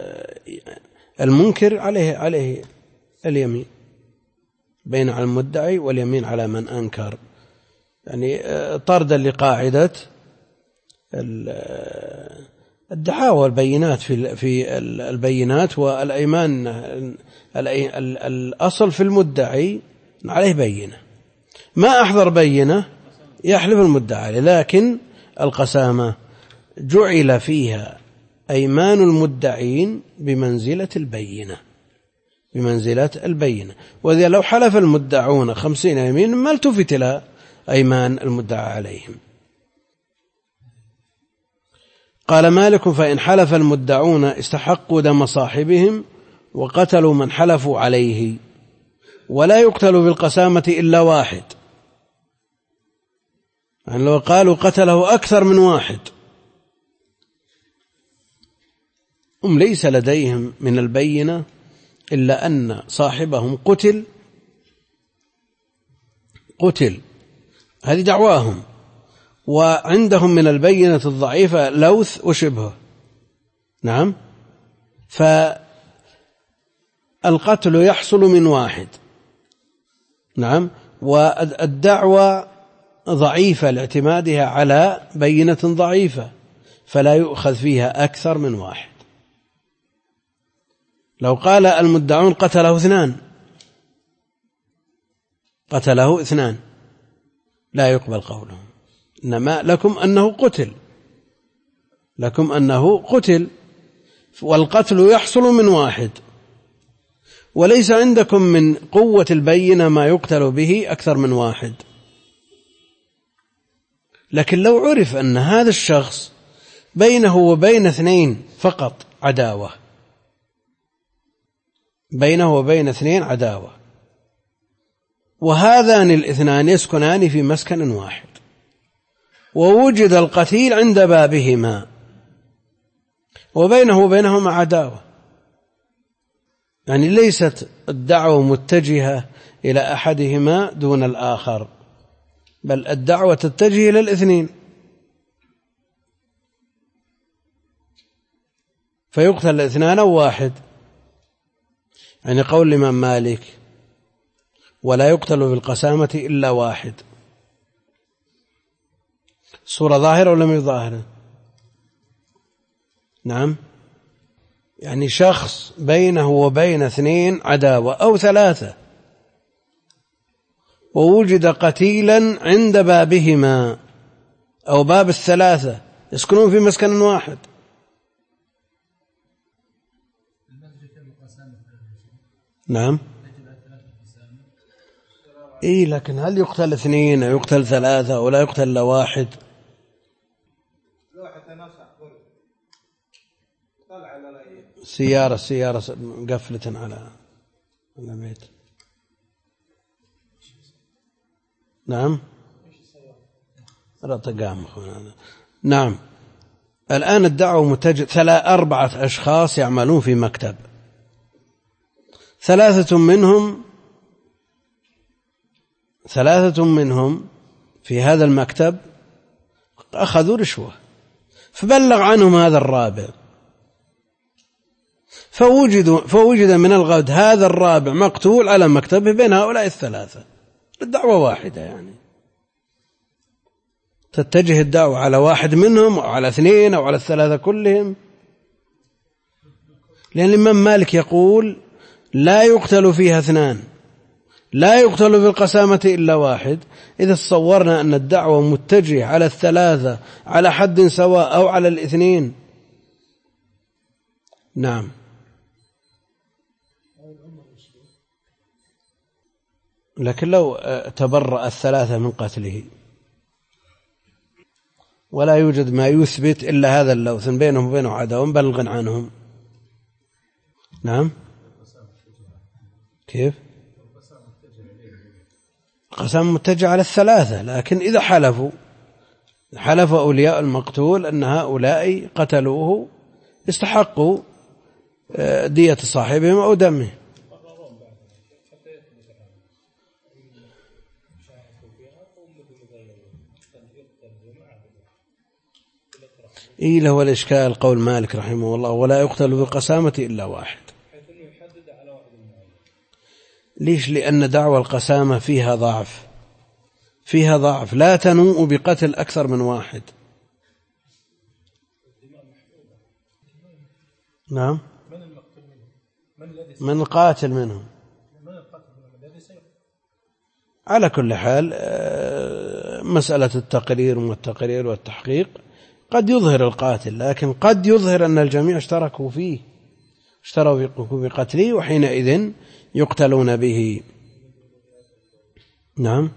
المنكر عليه اليمين، بين على المدعي واليمين على من أنكر. يعني طردا لقاعدة الدعاوى والبينات في البينات والأيمان. الأصل في المدعي عليه بينة، ما أحضر بينة يحلف المدعى عليه، لكن القسامة جعل فيها أيمان المدعين بمنزلة البينة. وإذا لو حلف المدعون 50 يمين ما التفت إلى أيمان المدعى عليهم. قال مالك: فإن حلف المدعون استحقوا دم صاحبهم وقتلوا من حلفوا عليه، ولا يقتل بالقسامة إلا واحد. يعني لو قالوا قتله أكثر من واحد هم ليس لديهم من البينة إلا أن صاحبهم قتل، هذه دعواهم، وعندهم من البينة الضعيفة لوث وشبهه. نعم. فالقتل يحصل من واحد. نعم. والدعوة ضعيفة لاعتمادها على بينة ضعيفة، فلا يؤخذ فيها أكثر من واحد. لو قال المدعون قتله اثنان لا يقبل قولهم، إنما لكم أنه قتل، والقتل يحصل من واحد، وليس عندكم من قوة البينة ما يقتل به أكثر من واحد. لكن لو عرف أن هذا الشخص بينه وبين اثنين فقط عداوة، وهذان الاثنان يسكنان في مسكن واحد، ووجد القتيل عند بابهما وبينه وبينهما عداوة، يعني ليست الدعوة متجهة إلى أحدهما دون الآخر، بل الدعوة تتجه إلى الاثنين، فيقتل الاثنان أو واحد. يعني قول الإمام مالك ولا يقتل بالقسامة إلا واحد، صورة ظاهرة ولا مش ظاهرة؟ نعم، يعني شخص بينه وبين اثنين عداوة أو ثلاثة، ووجد قتيلا عند بابهما أو باب الثلاثة، يسكنون في مسكن واحد. نعم، لكن هل يقتل اثنين أو يقتل ثلاثة أو لا يقتل إلا واحد؟ سيارة قفلة على بيت. نعم، نعم. الآن الدعوة متجه 4 أشخاص يعملون في مكتب، 3 منهم في هذا المكتب أخذوا رشوة، فبلغ عنهم هذا الرابع، فوجد من الغد هذا الرابع مقتول على مكتبه بين هؤلاء ال3، الدعوة واحدة، يعني تتجه الدعوة على واحد منهم أو على 2 أو على 3 كلهم، لأن الإمام مالك يقول لا يقتل فيها 2، لا يقتل بالقسامة إلا واحد. إذا تصورنا أن الدعوة متجه على 3 على حد سواء أو على 2. نعم، لكن لو تبرأ 3 من قتله ولا يوجد ما يثبت إلا هذا اللوث بينهم وبينه عداوة بلغ عنهم. نعم، كيف؟ القسم متجه على 3، لكن إذا حلف أولياء المقتول أن هؤلاء قتلوه استحقوا دية صاحبهم أو دمه. له الإشكال قول مالك رحمه الله ولا يقتل بالقسامة إلا واحد. ليش؟ لأن دعوى القسامة فيها ضعف لا تنوء بقتل أكثر من واحد. نعم، من القاتل منهم. على كل حال مسألة التقرير والتحقيق قد يظهر القاتل، لكن قد يظهر أن الجميع اشتركوا بقتله، وحينئذ يقتلون به. نعم،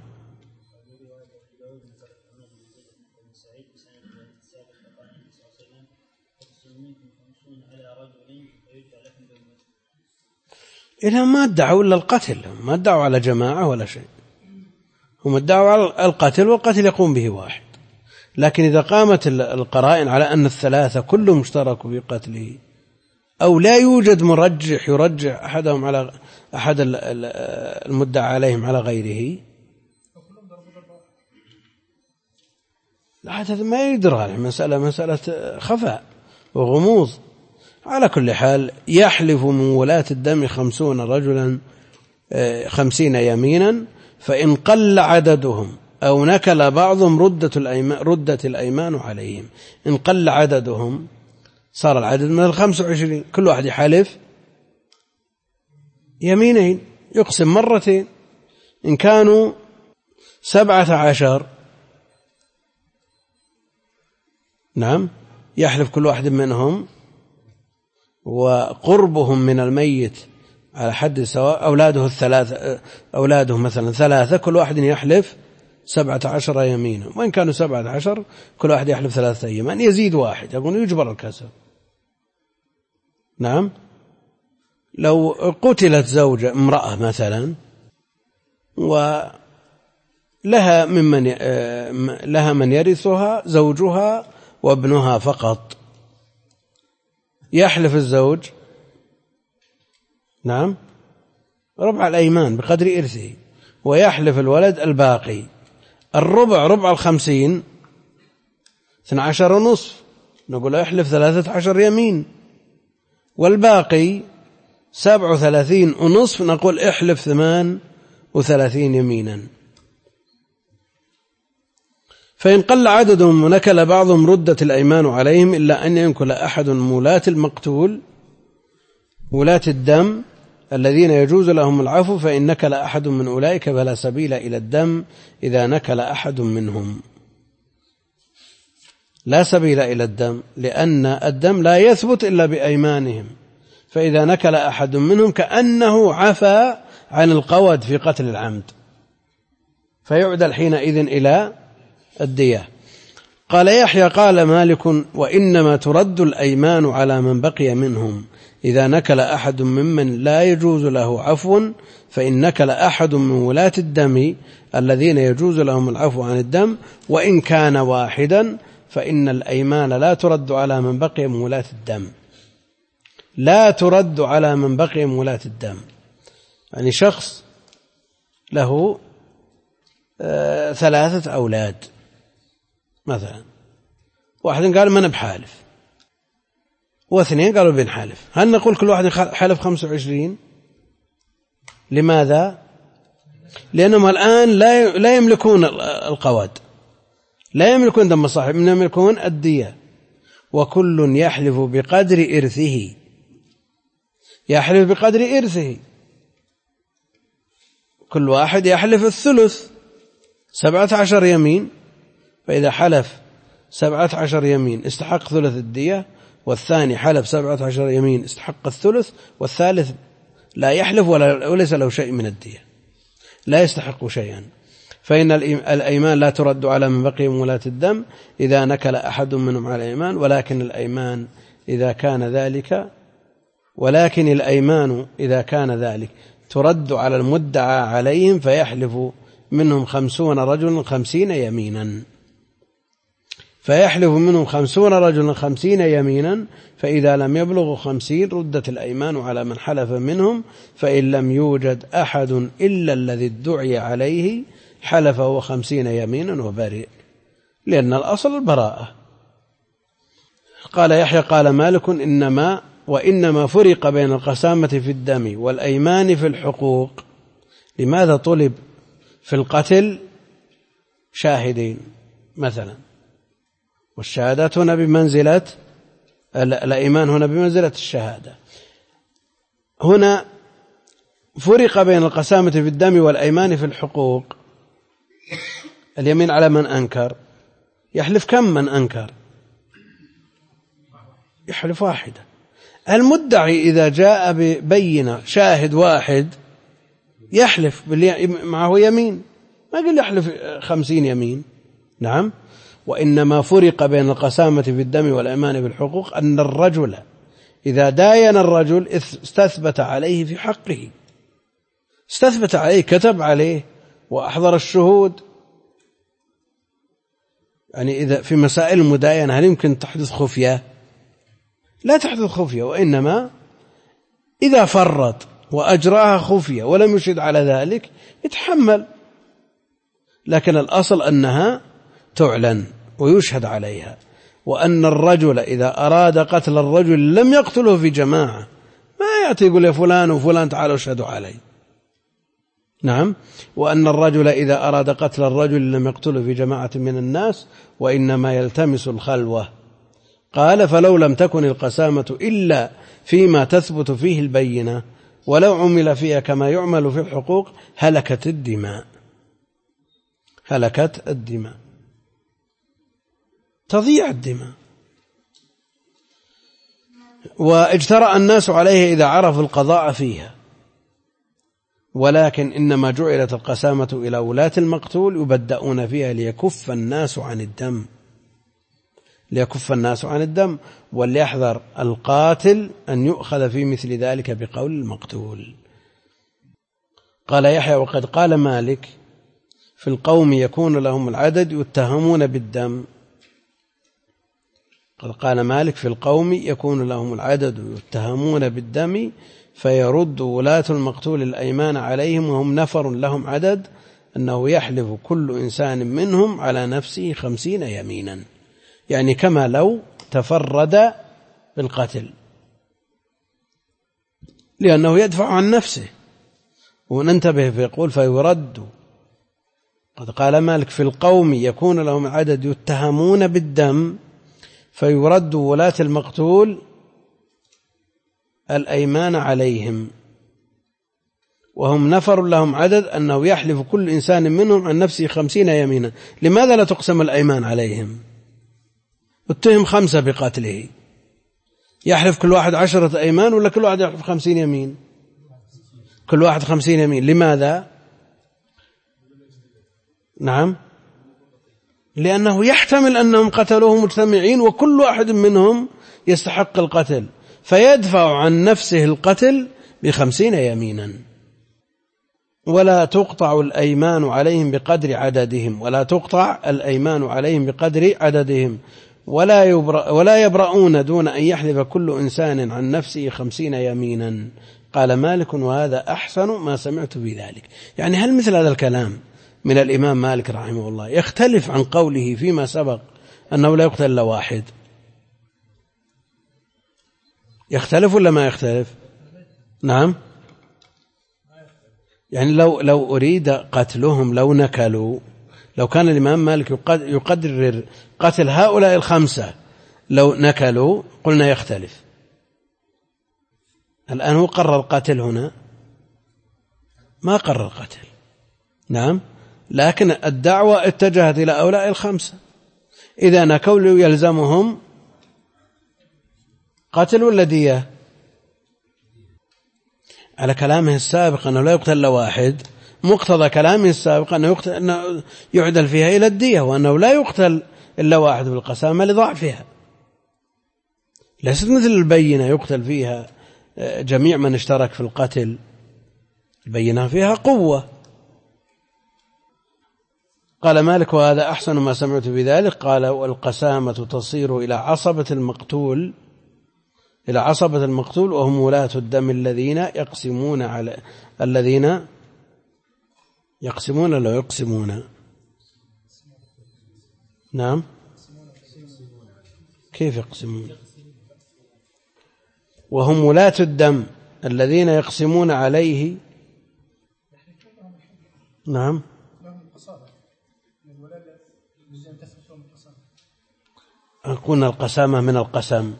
إذا ما ادعوا إلا القتل، ما ادعوا على جماعة ولا شيء، هم ادعوا على القتل، والقتل يقوم به واحد. لكن إذا قامت القرائن على أن 3 كلهم اشتركوا في قتله، أو لا يوجد مرجح يرجح أحدهم على أحد المدعى عليهم على غيره، هذا ما يدرى، مسألة خفاء وغموض. على كل حال يحلف من ولاة الدم 50 رجلا 50 يمينا، فإن قل عددهم أو نكل بعضهم ردت الأيمان عليهم. إن قل عددهم صار العدد من 25، كل واحد يحلف يمينين، يقسم مرتين. إن كانوا 17 نعم يحلف كل واحد منهم، وقربهم من الميت على حد سواء، أولاده مثلا 3، كل واحد يحلف 17 يمينا. وإن كانوا 17 كل واحد يحلف 3 أيمان، يزيد واحد، يقول يجبر الكسر. نعم. لو قتلت زوجة امرأة مثلا ولها من يرثها زوجها وابنها فقط، يحلف الزوج نعم ربع الأيمان بقدر إرثه، ويحلف الولد الباقي. الربع ربع 50 12.5، نقول يحلف 13 يمين، والباقي 37.5، نقول احلف 38 يمينا. فإن قل عددهم ونكل بعضهم ردت الأيمان عليهم، إلا أن ينكل أحد من ولاة المقتول، ولاة الدم الذين يجوز لهم العفو، فإن نكل أحد من أولئك فلا سبيل إلى الدم إذا نكل أحد منهم. لا سبيل إلى الدم، لأن الدم لا يثبت إلا بأيمانهم، فإذا نكل أحد منهم كأنه عفى عن القود في قتل العمد، فيعدل حينئذ إلى الدية. قال يحيى قال مالك: وإنما ترد الأيمان على من بقي منهم إذا نكل أحد ممن لا يجوز له عفو، فإن نكل أحد من ولاة الدم الذين يجوز لهم العفو عن الدم وإن كان واحدا، فإن الأيمان لا ترد على من بقي من ولاة الدم. لا ترد على من بقي من ولاة الدم، يعني شخص له 3 أولاد مثلا، واحد قال من بحالف، واثنين قالوا بنحالف، هل نقول كل واحد حلف 25؟ لماذا؟ لأنهم الآن لا يملكون القواد، لا يملكون دم الصاحب، إنهم يملكون الدية. وكل يحلف بقدر إرثه، يحلف بقدر إرثه، كل واحد يحلف الثلث 17 يمين، فإذا حلف 17 يمين استحق ثلث الدية، والثاني حلف 17 يمين استحق الثلث، والثالث لا يحلف وليس له شيء من الدية، لا يستحق شيئا. فإن الأيمان لا ترد على من بقي من ولاة الدم إذا نكل أحد منهم على الأيمان، ولكن الأيمان إذا كان ذلك ترد على المدعى عليهم، فيحلف منهم 50 رجل 50 يمينا، فيحلف منهم 50 رجل 50 يمينا، فإذا لم يبلغوا 50 ردت الأيمان على من حلف منهم، فإن لم يوجد أحد إلا الذي ادعي عليه حلف هو 50 يمينا وبرئ، لأن الأصل البراءة. قال يحيى قال مالك: وإنما فرق بين القسامة في الدم والأيمان في الحقوق. لماذا طلب في القتل شاهدين مثلا، والشهادات هنا بمنزلة الأيمان، هنا بمنزلة الشهادة. هنا فرق بين القسامة في الدم والأيمان في الحقوق. اليمين على من أنكر يحلف كم من أنكر؟ يحلف واحدة. المدعي إذا جاء ببينة شاهد واحد يحلف معه يمين، ما قل يحلف 50 يمين. نعم. وإنما فرق بين القسامة في الدم والأيمان بالحقوق أن الرجل إذا داين الرجل استثبت عليه في حقه، استثبت عليه، كتب عليه وأحضر الشهود. يعني إذا في مسائل المداينة هل يمكن تحدث خفية؟ لا تحدث خفية، وإنما إذا فرط وأجراها خفية ولم يشهد على ذلك يتحمل، لكن الأصل أنها تعلن ويشهد عليها. وأن الرجل إذا أراد قتل الرجل لم يقتله في جماعة، ما يأتي يقول يا فلان وفلان تعالوا اشهدوا علي. نعم. وأن الرجل إذا أراد قتل الرجل لم يقتله في جماعة من الناس، وإنما يلتمس الخلوة. قال: فلو لم تكن القسامة إلا فيما تثبت فيه البينة ولو عمل فيها كما يعمل في الحقوق هلكت الدماء، تضيع الدماء. واجترأ الناس عليه إذا عرفوا القضاء فيها، ولكن إنما جعلت القسامة إلى ولاة المقتول يبدأون فيها ليكف الناس عن الدم، وليحذر القاتل أن يؤخذ في مثل ذلك بقول المقتول. قال يحيى: وقد قال مالك: في القوم يكون لهم العدد يتهمون بالدم. قد قال مالك: في القوم يكون لهم العدد يتهمون بالدم، فيرد ولاة المقتول الأيمان عليهم وهم نفر لهم عدد، أنه يحلف كل إنسان منهم على نفسه 50 يمينا، يعني كما لو تفرد بالقتل، لأنه يدفع عن نفسه. وننتبه فيقول: فيرد. قد قال مالك: في القوم يكون لهم عدد يتهمون بالدم، فيرد ولاة المقتول الأيمان عليهم وهم نفر لهم عدد، أنه يحلف كل إنسان منهم عن نفسه 50 يمينا. لماذا لا تقسم الأيمان عليهم؟ اتهم 5 بقتله، يحلف كل واحد 10 أيمان ولا كل واحد يحلف 50 يمين؟ كل واحد 50 يمين. لماذا؟ نعم، لأنه يحتمل أنهم قتلوه مجتمعين وكل واحد منهم يستحق القتل، فيدفع عن نفسه القتل ب50 يمينا. ولا تقطع الأيمان عليهم بقدر عددهم، ولا يبرؤون دون أن يحلف كل إنسان عن نفسه 50 يمينا. قال مالك: وهذا أحسن ما سمعت بذلك. يعني هل مثل هذا الكلام من الإمام مالك رحمه الله يختلف عن قوله فيما سبق أنه لا يقتل إلا واحد؟ يختلف ولا ما يختلف؟ نعم، يعني لو أريد قتلهم، لو نكلوا، لو كان الإمام مالك يقدر قتل هؤلاء 5 لو نكلوا قلنا يختلف. الآن هو قرر القتل، هنا ما قرر القتل. نعم، لكن الدعوة اتجهت إلى هؤلاء 5، إذا نكلوا يلزمهم قتل ولا دية؟ على كلامه السابق أنه لا يقتل إلا واحد، مقتضى كلامه السابق أنه يعدل فيها إلى الدية، وأنه لا يقتل إلا واحد بالقسامة لضعفها. ليست مثل البينة يقتل فيها جميع من اشترك في القتل، البينة فيها قوة. قال مالك: وهذا أحسن ما سمعت بذلك. قال: والقسامة تصير إلى عصبة المقتول وهم ولاة الدم الذين يقسمون. نعم، كيف يقسمون؟ وهم ولاة الدم الذين يقسمون عليه. نعم، أكون القسامة من القسم،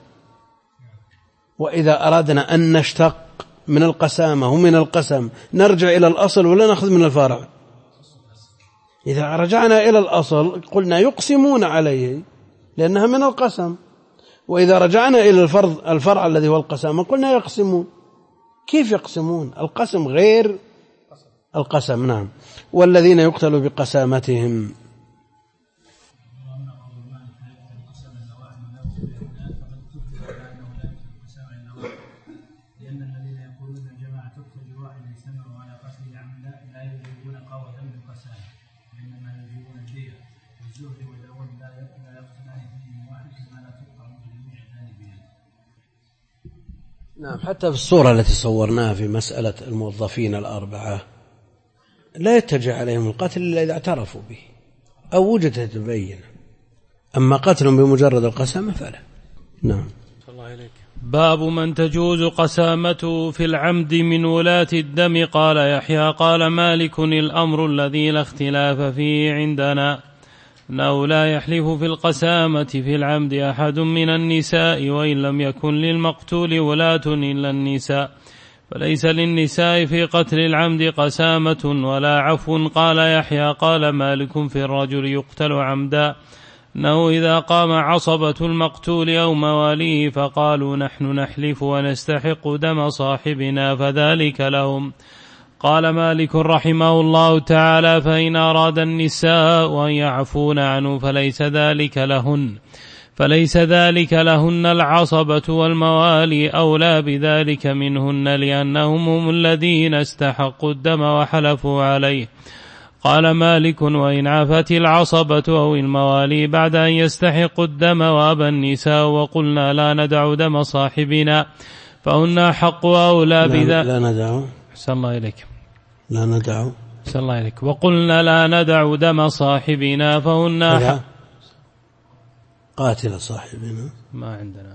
وإذا أردنا أن نشتق من القسامة ومن القسم نرجع إلى الأصل ولا نأخذ من الفرع؟ إذا رجعنا إلى الأصل قلنا يقسمون عليه لأنها من القسم، وإذا رجعنا إلى الفرع الذي هو القسامة قلنا يقسمون. كيف يقسمون؟ القسم غير القسم. نعم، والذين يقتلوا بقسامتهم. نعم، حتى في الصورة التي صورناها في مسألة الموظفين 4 لا يتجه عليهم القتل إلا إذا اعترفوا به أو وجدت البينة، أما قتلهم بمجرد القسامة فلا. نعم. باب من تجوز قسامته في العمد من ولاة الدم. قال يحيى: قال مالك: الأمر الذي لا اختلاف فيه عندنا أنه لا يحلف في القسامة في العمد أحد من النساء، وإن لم يكن للمقتول ولاة إلا النساء، فليس للنساء في قتل العمد قسامة ولا عفو. قال يحيى قال مالك في الرجل يقتل عمدا أنه إذا قام عصبة المقتول أو مواليه فقالوا نحن نحلف ونستحق دم صاحبنا فذلك لهم. قال مالك رحمه الله تعالى فإن أراد النساء أن يعفون عنه فليس ذلك لهن العصبة والموالي أولى بذلك منهن لأنهم هم الذين استحقوا الدم وحلفوا عليه. قال مالك وإن عفت العصبة أو الموالي بعد أن يستحقوا الدم وأبى النساء وقلنا لا ندع دم صاحبنا فهن أحق أولى بذلك. لا ندع. أحسن الله إليك. لا ندع. أحسن الله إليك. وقلنا لا ندع دم صاحبنا فهن أحق. قاتل صاحبنا ما عندنا.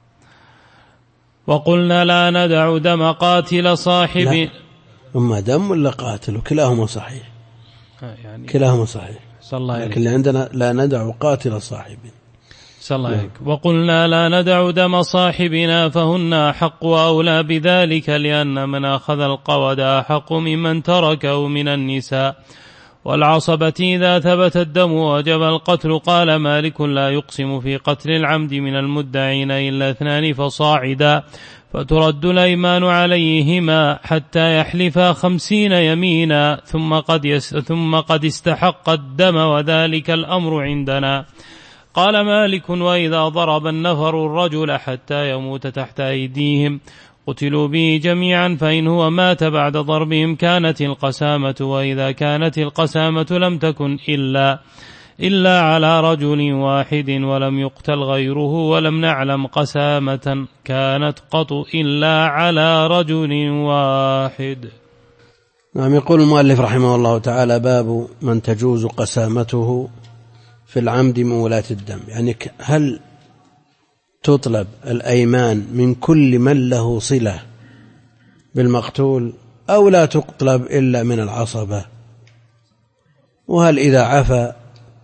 وقلنا لا ندع دم قاتل صاحبنا. أما دم ولا قاتل كلاهما صحيح. يعني كلاهما صحيح. لكن اللي عندنا لا ندع قاتل صاحبنا. وقلنا لا ندع دم صاحبنا فهن أحق وأولى بذلك لأن من أخذ القود أحق ممن تركه من النساء. والعصبة إذا ثبت الدم وجب القتل. قال مالك لا يقسم في قتل العمد من المدعين إلا 2 فصاعدا فترد الأيمان عليهما حتى يحلفا 50 يمينا ثم قد استحق الدم وذلك الأمر عندنا. قال مالك وإذا ضرب النفر الرجل حتى يموت تحت أيديهم قتلوا به جميعا فإن هو مات بعد ضربهم كانت القسامة. وإذا كانت القسامة لم تكن إلا على رجل واحد ولم يقتل غيره ولم نعلم قسامة كانت قط إلا على رجل واحد. نعم. يقول المؤلف رحمه الله تعالى باب من تجوز قسامته في العمد من ولاة الدم. يعني هل تطلب الأيمان من كل من له صلة بالمقتول أو لا تطلب إلا من العصبة؟ وهل إذا عفى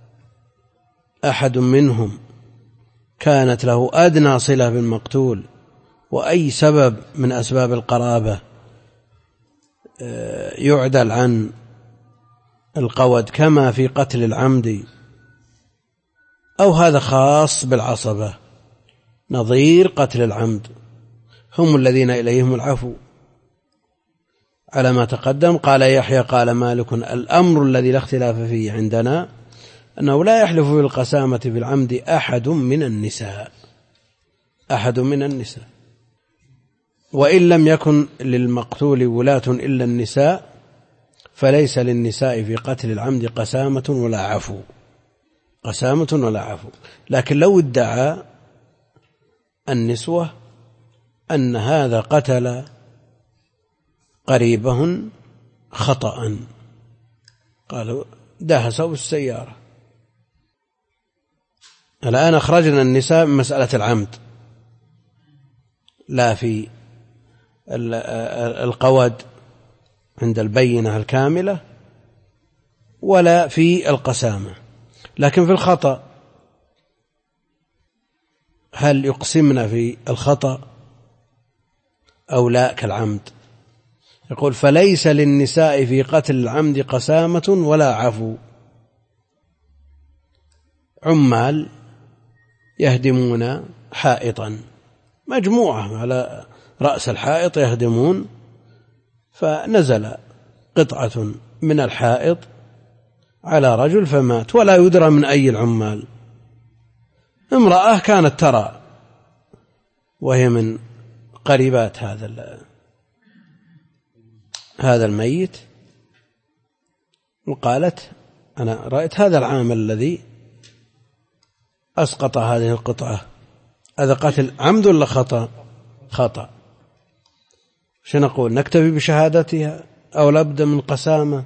أحد منهم كانت له أدنى صلة بالمقتول وأي سبب من أسباب القرابة يعدل عن القود كما في قتل العمد، أو هذا خاص بالعصبة نظير قتل العمد هم الذين إليهم العفو على ما تقدم. قال يحيى قال مالك الأمر الذي لا اختلاف فيه عندنا أنه لا يحلف بالقسامة في العمد أحد من النساء وإن لم يكن للمقتول ولاة إلا النساء فليس للنساء في قتل العمد قسامة ولا عفو. لكن لو ادعى النسوة أن هذا قتل قريبهن خطأ قالوا دهسوا بالسيارة. الآن أخرجنا النساء من مسألة العمد لا في القود عند البينة الكاملة ولا في القسامة، لكن في الخطأ هل يقسمنا في الخطأ أو لا كالعمد؟ يقول فليس للنساء في قتل العمد قسامة ولا عفو. عمال يهدمون حائطا، مجموعة على رأس الحائط يهدمون، فنزل قطعة من الحائط على رجل فمات ولا يدرى من أي العمال. امرأة كانت ترى وهي من قريبات هذا الميت وقالت أنا رأيت هذا العامل الذي أسقط هذه القطعة، هذا قتل عمد ولا خطأ؟ شو نقول؟ نكتفي بشهادتها أو لابد من قسامة؟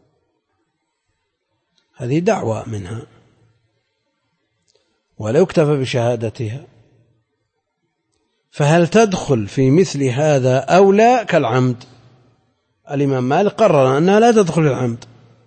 هذه دعوة منها، ولو اكتفى بشهادتها فهل تدخل في مثل هذا أو لا كالعمد؟ الإمام مالك قرر أنها لا تدخل العمد.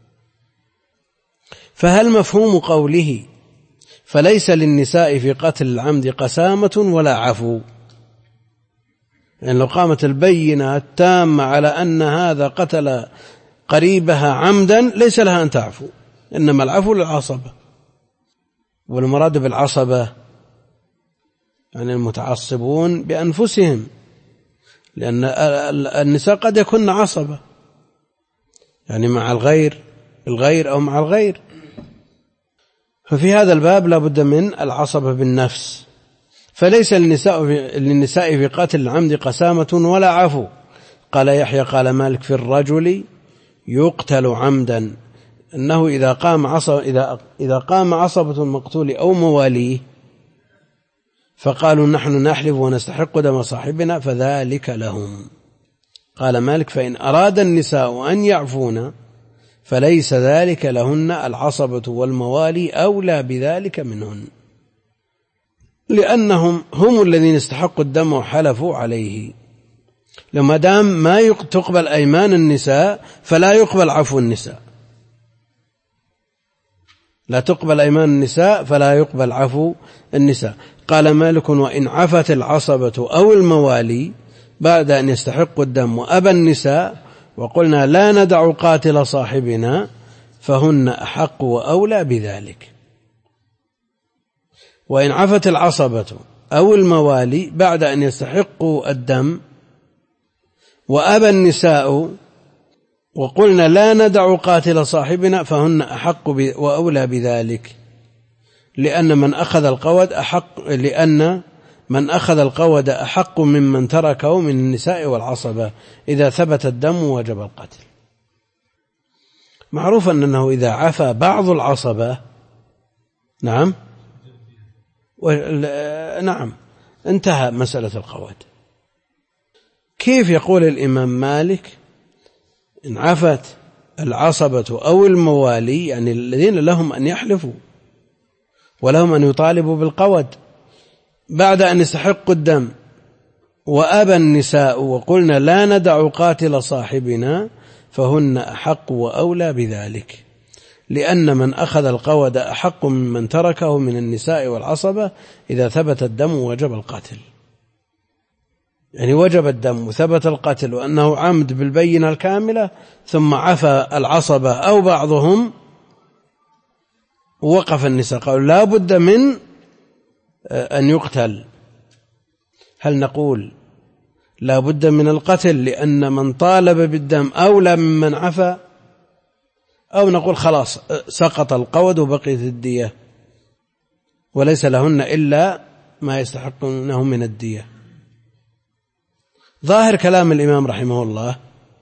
فهل مفهوم قوله فليس للنساء في قتل العمد قسامة ولا عفو يعني لو قامت البينة التامة على أن هذا قتل قريبها عمدا ليس لها أن تعفو، إنما العفو للعصبة. والمراد بالعصبة يعني المتعصبون بأنفسهم، لأن النساء قد يكون عصبة يعني مع الغير أو مع الغير. ففي هذا الباب لا بد من العصبة بالنفس. فليس للنساء في قتل العمد قسامة ولا عفو. قال يحيى قال مالك في الرجل يقتل عمدا أنه إذا قام عصبة المقتول أو مواليه فقالوا نحن نحلف ونستحق دم صاحبنا فذلك لهم. قال مالك فإن أراد النساء أن يعفون فليس ذلك لهن، العصبة والموالي أولى بذلك منهن، لأنهم هم الذين استحقوا الدم وحلفوا عليه. لما دام ما تقبل أيمان النساء فلا يقبل عفو النساء، لا تقبل أيمان النساء فلا يقبل عفو النساء. قال مالك وإن عفت العصبة أو الموالي بعد أن يستحقوا الدم وأبى النساء وقلنا لا ندع قاتل صاحبنا فهن أحق وأولى بذلك. وإن عفت العصبة أو الموالي بعد أن يستحقوا الدم وأبى النساء وقلنا لا ندع قاتل صاحبنا فهن أحق وأولى بذلك، لأن من أخذ القود أحق ممن تركه من النساء والعصبة إذا ثبت الدم وجب القتل. معروف أنه إذا عفى بعض العصبة نعم انتهى مسألة القود. كيف يقول الإمام مالك إن عفت العصبة أو الموالي يعني الذين لهم أن يحلفوا ولهم أن يطالبوا بالقود بعد أن يستحقوا الدم وأبى النساء وقلنا لا ندع قاتل صاحبنا فهن أحق وأولى بذلك، لأن من أخذ القود أحق ممن تركه من النساء والعصبة إذا ثبت الدم وجب القتل. يعني وجب الدم وثبت القتل وأنه عمد بالبينة الكاملة ثم عفى العصبة أو بعضهم ووقف النساء قالوا لا بد من أن يقتل. هل نقول لا بد من القتل لأن من طالب بالدم أولى ممن عفى، أو نقول خلاص سقط القود وبقيت الدية وليس لهن إلا ما يستحقونه من الدية؟ ظاهر كلام الإمام رحمه الله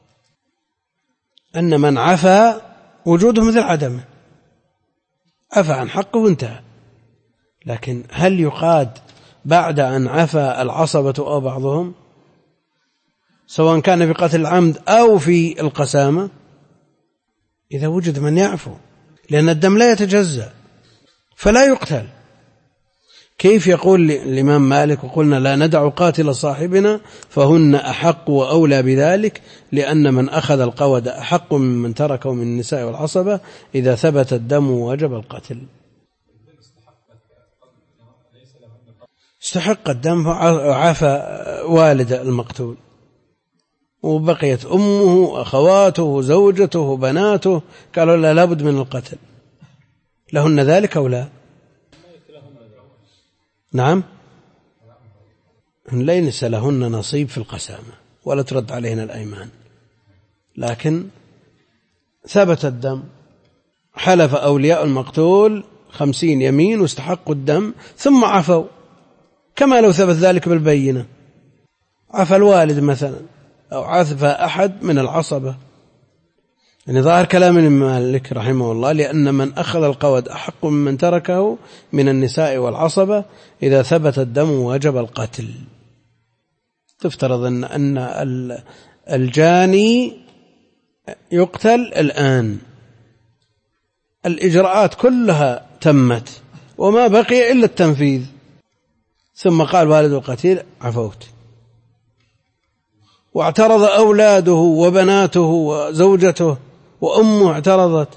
أن من عفى وجوده مثل عدمه، عفى عن حقه وانتهى. لكن هل يقاد بعد أن عفى العصبة أو بعضهم سواء كان في قتل العمد أو في القسامة؟ إذا وجد من يعفو، لأن الدم لا يتجزأ فلا يقتل. كيف يقول الإمام مالك وقلنا لا ندع قاتل صاحبنا فهن أحق وأولى بذلك، لأن من أخذ القود أحق ممن تركه من النساء والعصبة إذا ثبت الدم وجب القتل. استحق الدم وعفى والد المقتول وبقيت أمه أخواته زوجته بناته، قالوا لا لابد من القتل، لهن ذلك أو لا؟ نعم ليس لهن نصيب في القسامة ولا ترد عليهن الأيمان، لكن ثبت الدم حلف أولياء المقتول 50 يمين واستحقوا الدم ثم عفوا، كما لو ثبت ذلك بالبينة، عفى الوالد مثلا أو عفى أحد من العصبة. يعني ظاهر كلام مالك رحمه الله لأن من أخذ القود أحق ممن تركه من النساء والعصبة إذا ثبت الدم وجب القتل. تفترض أن الجاني يقتل الآن، الإجراءات كلها تمت وما بقي إلا التنفيذ، ثم قال والد القتيل عفوت، واعترض أولاده وبناته وزوجته وأمه اعترضت.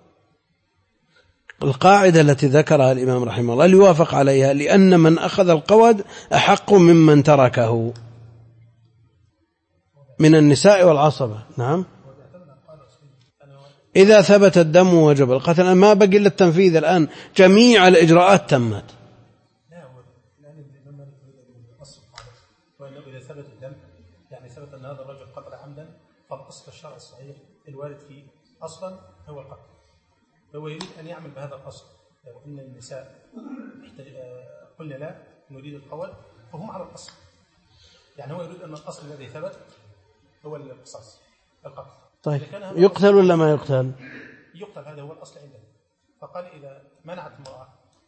القاعدة التي ذكرها الإمام رحمه الله ليوافق عليها، لأن من أخذ القود أحق ممن تركه، من النساء والعصبة. نعم. إذا ثبت الدم وجب القتل. ما بقي إلا التنفيذ الآن، جميع الإجراءات تمت. إذا ثبت الدم يعني ثبت أن هذا الرجل قتل عمدا، فالأصل الشرع الصحيح الوارد فيه أصلا هو القتل. هو يريد أن يعمل بهذا الأصل. لو أن النساء قلنا لا نريد القول فهم على الأصل، يعني هو يريد أن الأصل الذي ثبت هو القصاص القتل. طيب يقتل ولا ما يقتل؟ يقتل، هذا هو الأصل عندنا. فقال إذا منعت المرأة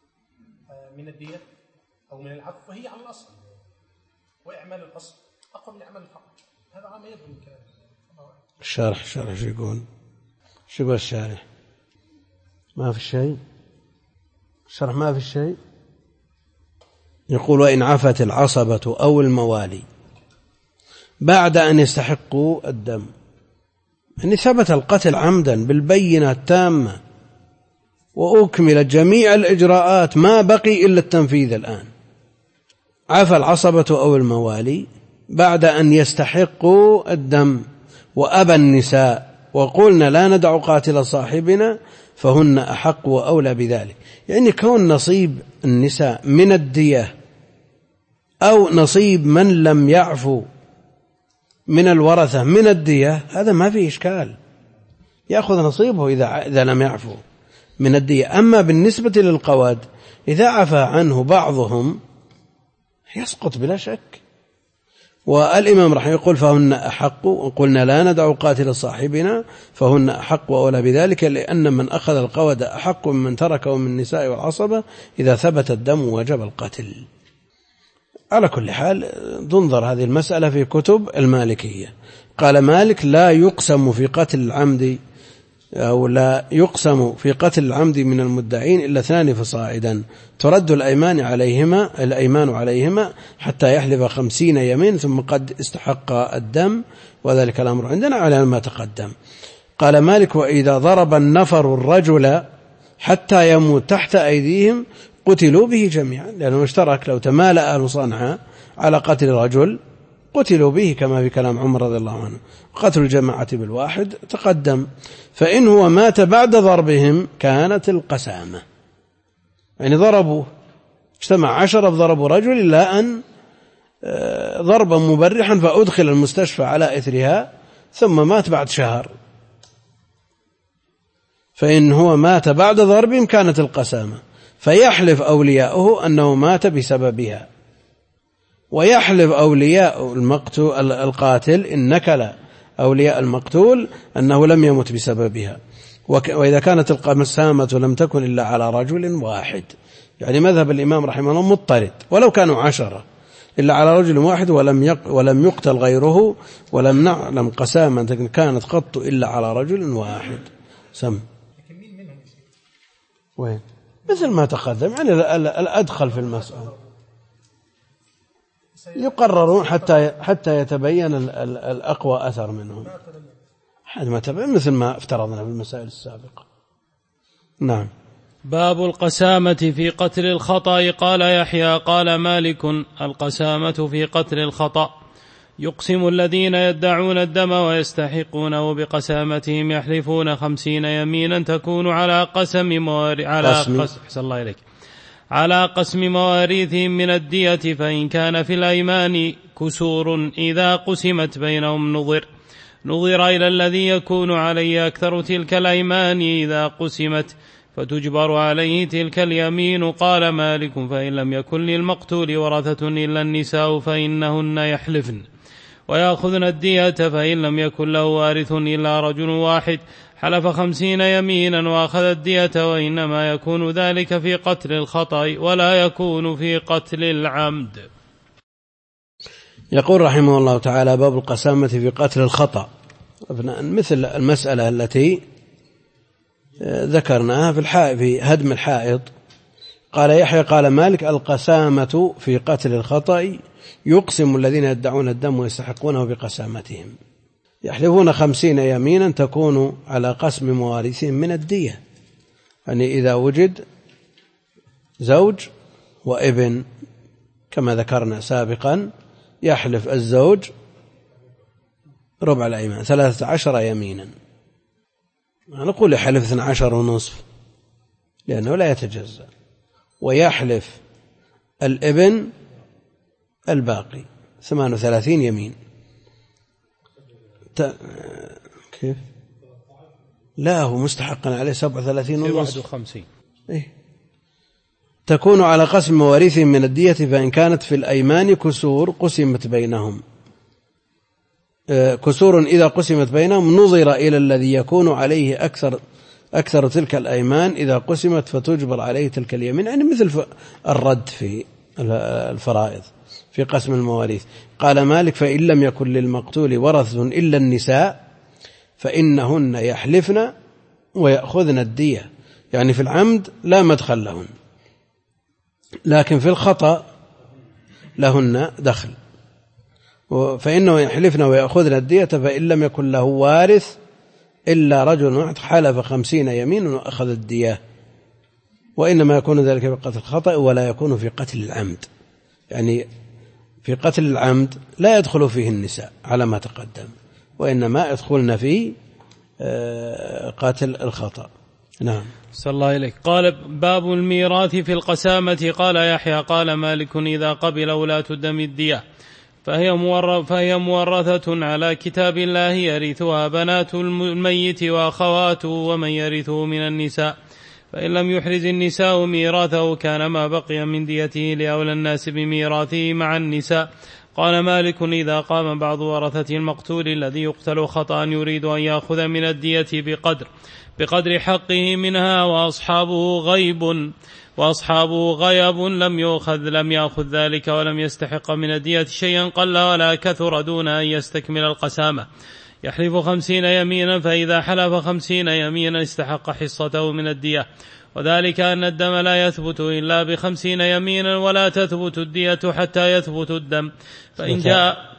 من الدية أو من العفو فهي على الأصل، وإعمال الأصل أقوى من إعمال الفرع. هذا ما يبدو من كلامه. الشارح شو يقول؟ شو يقول الشارح؟ ما في شيء، الشرح ما في شيء. يقول: وإن عفت العصبة أو الموالي بعد أن يستحقوا الدم، يعني ثبت القتل عمدا بالبينة التامة وأكملت جميع الإجراءات، ما بقي إلا التنفيذ الآن. عفى العصبة أو الموالي بعد أن يستحقوا الدم وأبى النساء وقلنا لا ندع قاتل صاحبنا فهن أحق وأولى بذلك. يعني كون نصيب النساء من الدية أو نصيب من لم يعفو من الورثة من الدية هذا ما فيه إشكال، يأخذ نصيبه إذا لم يعفو من الدية. أما بالنسبة للقواد إذا عفى عنه بعضهم يسقط بلا شك. والإمام رحمه يقول: فهن أحق، وقلنا لا ندع قاتل صاحبنا فهن أحق وأولى بذلك، لأن من أخذ القود أحق من تركه من النساء والعصبة إذا ثبت الدم وجب القتل. على كل حال تنظر هذه المسألة في كتب المالكية. قال مالك: لا يقسم في قتل العمد أو لا يقسم في قتل العمد من المدعين إلا 2 فصاعدا، ترد الأيمان عليهما حتى يحلف 50 يمين ثم قد استحق الدم، وذلك الأمر عندنا على ما تقدم. قال مالك: وإذا ضرب النفر الرجل حتى يموت تحت أيديهم قتلوا به جميعا، لأنه اشترك. لو تمالأ أهل صنعاء على قتل الرجل قتلوا به كما في كلام عمر رضي الله عنه. قتل الجماعة بالواحد تقدم. فإن هو مات بعد ضربهم كانت القسامة، يعني ضربوا اجتمع 10 ضربوا رجل إلا أن ضربا مبرحا فأدخل المستشفى على إثرها ثم مات بعد شهر، فإن هو مات بعد ضربهم كانت القسامة، فيحلف أولياؤه أنه مات بسببها، ويحلف أولياء القاتل إن نكل أولياء المقتول أنه لم يمت بسببها. وإذا كانت القسامة لم تكن إلا على رجل واحد، يعني مذهب الإمام رحمه الله مضطرد، ولو كانوا 10 إلا على رجل واحد ولم يقتل غيره، ولم نعلم قسامة كانت قط إلا على رجل واحد. سم وين مثل ما تقدم، يعني الأدخل في المسألة يقررون حتى يتبين الأقوى أثر منهم، حد ما تبين مثل ما افترضنا في المسائل السابقة. نعم. باب القسامة في قتل الخطأ. قال يحيى قال مالك: القسامة في قتل الخطأ يقسم الذين يدعون الدم ويستحقونه بقسامتهم، يحلفون 50 يمينا تكون على على قسم مواريثهم من الدية، فإن كان في الأيمان كسور إذا قسمت بينهم نظر إلى الذي يكون عليه أكثر تلك الأيمان إذا قسمت، فتجبر عليه تلك اليمين. قال مالك: فإن لم يكن للمقتول ورثة إلا النساء فإنهن يحلفن ويأخذن الدية، فإن لم يكن له وارث إلا رجل واحد حلف 50 يمينا وأخذ الدية، وإنما يكون ذلك في قتل الخطأ ولا يكون في قتل العمد. يقول رحمه الله تعالى: باب القسامة في قتل الخطأ، مثل المسألة التي ذكرناها في هدم الحائط. قال يحيى قال مالك: القسامة في قتل الخطأ يقسم الذين يدعون الدم ويستحقونه بقسامتهم، يحلفون 50 يمينا تكون على قسم موارثهم من الدية، يعني إذا وجد زوج وابن كما ذكرنا سابقا، يحلف الزوج ربع الأيمان 13 يمينا. نقول يحلف 12.5 لأنه لا يتجزأ، ويحلف الابن الباقي 38 يمين. كيف؟ لا، هو مستحق عليه 37.5. 51. تكون على قسم مواريثهم من الدية، فإن كانت في الأيمان كسور قسمت بينهم. كسور إذا قسمت بينهم نظر إلى الذي يكون عليه أكثر تلك الأيمان إذا قسمت فتجبر عليه تلك اليمين، يعني مثل الرد في الفرائض في قسم المواريث. قال مالك: فإن لم يكن للمقتول ورثة إلا النساء فإنهن يحلفن ويأخذن الدية، يعني في العمد لا مدخل لهن، لكن في الخطأ لهن دخل. فإنه يحلفن ويأخذن الدية، فإن لم يكن له وارث إلا رجل واحد حلف 50 يمين وأخذ الدية. وإنما يكون ذلك في قتل الخطأ ولا يكون في قتل العمد، يعني في قتل العمد لا يدخل فيه النساء على ما تقدم، وإنما يدخلن في قتل الخطأ. نعم. صلى الله عليك. قال: باب الميراث في القسامة. قال يحيى: قال مالك: إذا قبل ولاة الدم الدية فهي مورثة على كتاب الله، يرثها بنات الميت وأخواته ومن يرثه من النساء، فإن لم يحرز النساء ميراثه كان ما بقي من ديته لأولى الناس بميراثه مع النساء. قال مالك: إذا قام بعض ورثة المقتول الذي يقتل خطأ يريد أن يأخذ من الدية بقدر حقه منها وأصحابه غيب لم يأخذ ذلك ولم يستحق من الدية شيئا قل ولا كثر دون أن يستكمل القسامة، يحلف 50 يمينا، فإذا حلف 50 يمينا استحق حصته من الدية، وذلك أن الدم لا يثبت إلا ب50 يمينا، ولا تثبت الدية حتى يثبت الدم، فإن جاء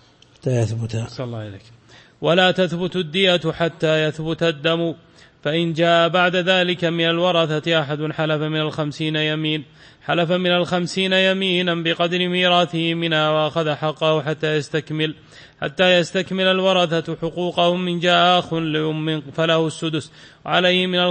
ولا تثبت الدية حتى يثبت الدم، فإن جاء بعد ذلك من الورثة أحد حلف من 50 يمينا بقدر ميراثه منها وأخذ حقه حتى يستكمل الورثة حقوقهم. من جاء أخ لأم فله السدس، وعليه من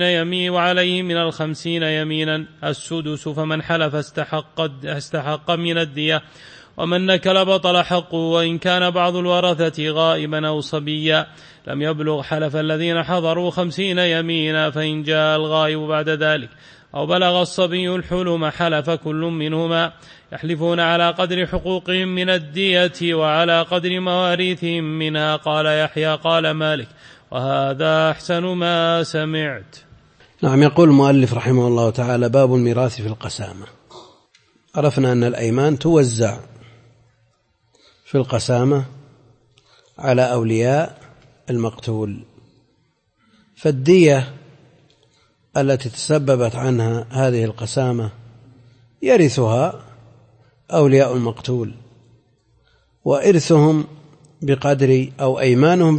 50 يمينا السدس، فمن حلف استحق من الدية، ومن نكل بطل حقه. وإن كان بعض الورثة غائبا أو صبيا لم يبلغ حلف الذين حضروا 50 يمينا، فإن جاء الغائب بعد ذلك أو بلغ الصبي الحلم حلف كل منهما، يحلفون على قدر حقوقهم من الدية وعلى قدر مواريثهم منها. قال يحيى: قال مالك: وهذا أحسن ما سمعت. نعم. يقول المؤلف رحمه الله تعالى: باب الميراث في القسامة. عرفنا أن الأيمان توزع في القسامة على أولياء المقتول، فالدية التي تسببت عنها هذه القسامة يرثها أولياء المقتول، وإرثهم بقدر أو أيمانهم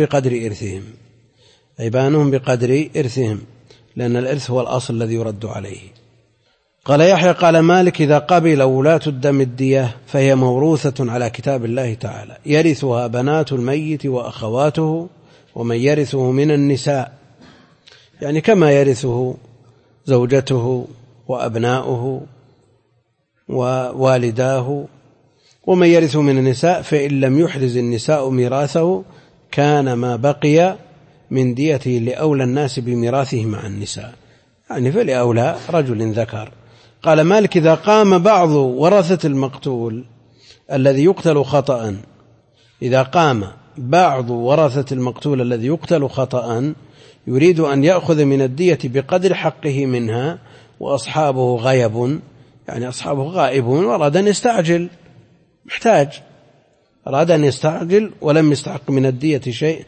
بقدر إرثهم، لأن الإرث هو الأصل الذي يرد عليه. قال يحيى: قال مالك: إذا قبل ولاة الدم الدية فهي موروثة على كتاب الله تعالى، يرثها بنات الميت وأخواته ومن يرثه من النساء، يعني كما يرثه زوجته وأبناؤه ووالداه، ومن يرثه من النساء، فإن لم يحرز النساء ميراثه كان ما بقي من ديته لأولى الناس بميراثه مع النساء، يعني فلأولى رجل ذكر. قال مالك: إذا قام بعض ورثة المقتول الذي يقتل خطأ، إذا قام بعض ورثة المقتول الذي يقتل خطأ يريد أن يأخذ من الدية بقدر حقه منها، وأصحابه غيب، يعني أصحابه غائبون، وأراد أن يستعجل، محتاج، أراد أن يستعجل ولم يستحق من الدية شيء،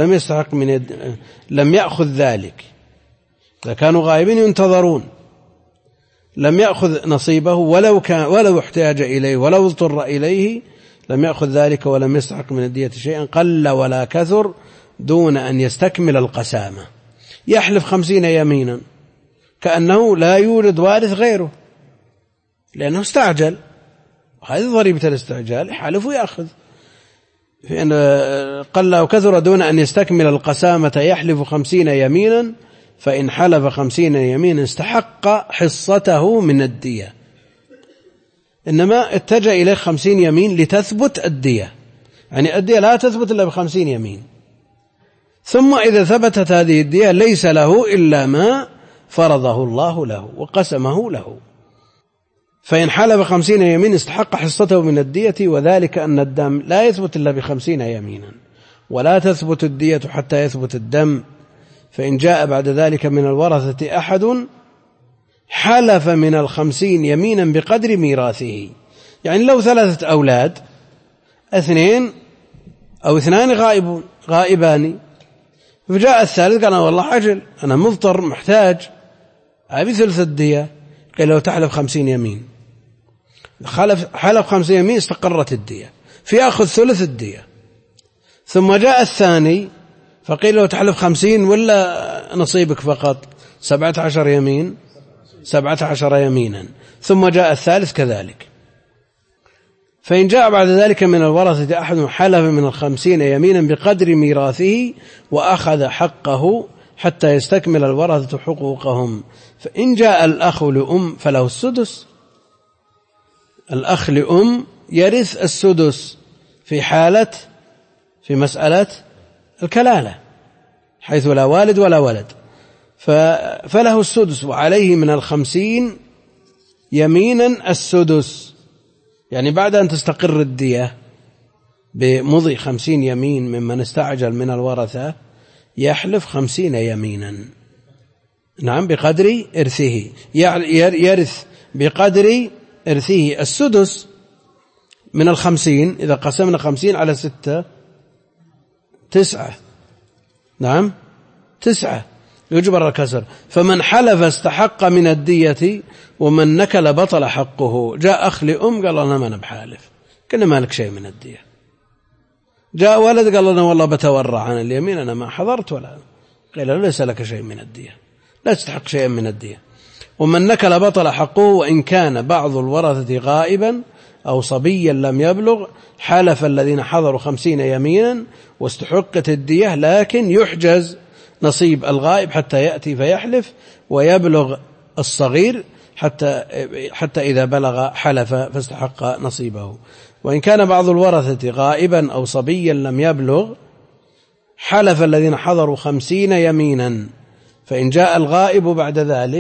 لم يأخذ ذلك. إذا كانوا غائبين ينتظرون، لم يأخذ نصيبه ولو احتاج إليه ولو اضطر إليه، لم يأخذ ذلك ولم يستحق من الدية شيئا قل ولا كثر دون أن يستكمل القسامة. يحلف 50 يمينا كأنه لا يوجد وارث غيره، لأنه استعجل، وهذه ضريبة الاستعجال، يحلف ويأخذ. فإن قل أو كثر دون أن يستكمل القسامة يحلف 50 يمينا، فإن حلف 50 يمينا استحق حصته من الدية. إنما اتجه إليه 50 يمين لتثبت الدية، يعني الدية لا تثبت إلا ب50 يمين. ثم إذا ثبتت هذه الدية ليس له إلا ما فرضه الله له وقسمه له. فإن حلف 50 يمين استحق حصته من الدية، وذلك أن الدم لا يثبت إلا ب50 يمينا، ولا تثبت الدية حتى يثبت الدم. فإن جاء بعد ذلك من الورثة أحد حلف من 50 يمينا بقدر ميراثه، يعني لو 3 أولاد 2 أو 2 غائبان، فجاء الثالث قال والله عجل أنا مضطر محتاج أبي ثلث الدية، قال له تحلف 50 يمين، حلف 50 يمين استقرت الدية، في أخذ ثلث الدية. ثم جاء الثاني فقيل له تحلف 50 ولا نصيبك فقط؟ 17 يمين، 17 يمينا. ثم جاء الثالث كذلك. فإن جاء بعد ذلك من الورثة أحد حلف من 50 يمينا بقدر ميراثه وأخذ حقه حتى يستكمل الورثة حقوقهم. فإن جاء الأخ لأم فله السدس، الأخ لأم يرث السدس في مسألة الكلالة حيث لا والد ولا ولد، فله السدس، وعليه من 50 يمينا السدس، يعني بعد أن تستقر الدية بمضي 50 يمين ممن استعجل من الورثة يحلف 50 يمينا، نعم، بقدر إرثه، يرث بقدر إرثه السدس من 50. إذا قسمنا 50 على 6 9، نعم 9 يجبر الكسر. فمن حلف استحق من الدية، ومن نكل بطل حقه. جاء أخ لأم قال أنا ما بحالف، كنا ما لك شيء من الدية. جاء ولد قال أنا والله بتورع عن اليمين، أنا ما حضرت ولا، قال ليس لك شيء من الدية، لا تستحق شيئا من الدية. ومن نكل بطل حقه، وإن كان بعض الورثة غائبا أو صبيا لم يبلغ حلف الذين حضروا 50 يمينا واستحقت الدية، لكن يحجز نصيب الغائب حتى يأتي فيحلف، ويبلغ الصغير حتى إذا بلغ حلف فاستحق نصيبه. وإن كان بعض الورثة غائبا أو صبيا لم يبلغ حلف الذين حضروا 50 يمينا، فإن جاء الغائب بعد ذلك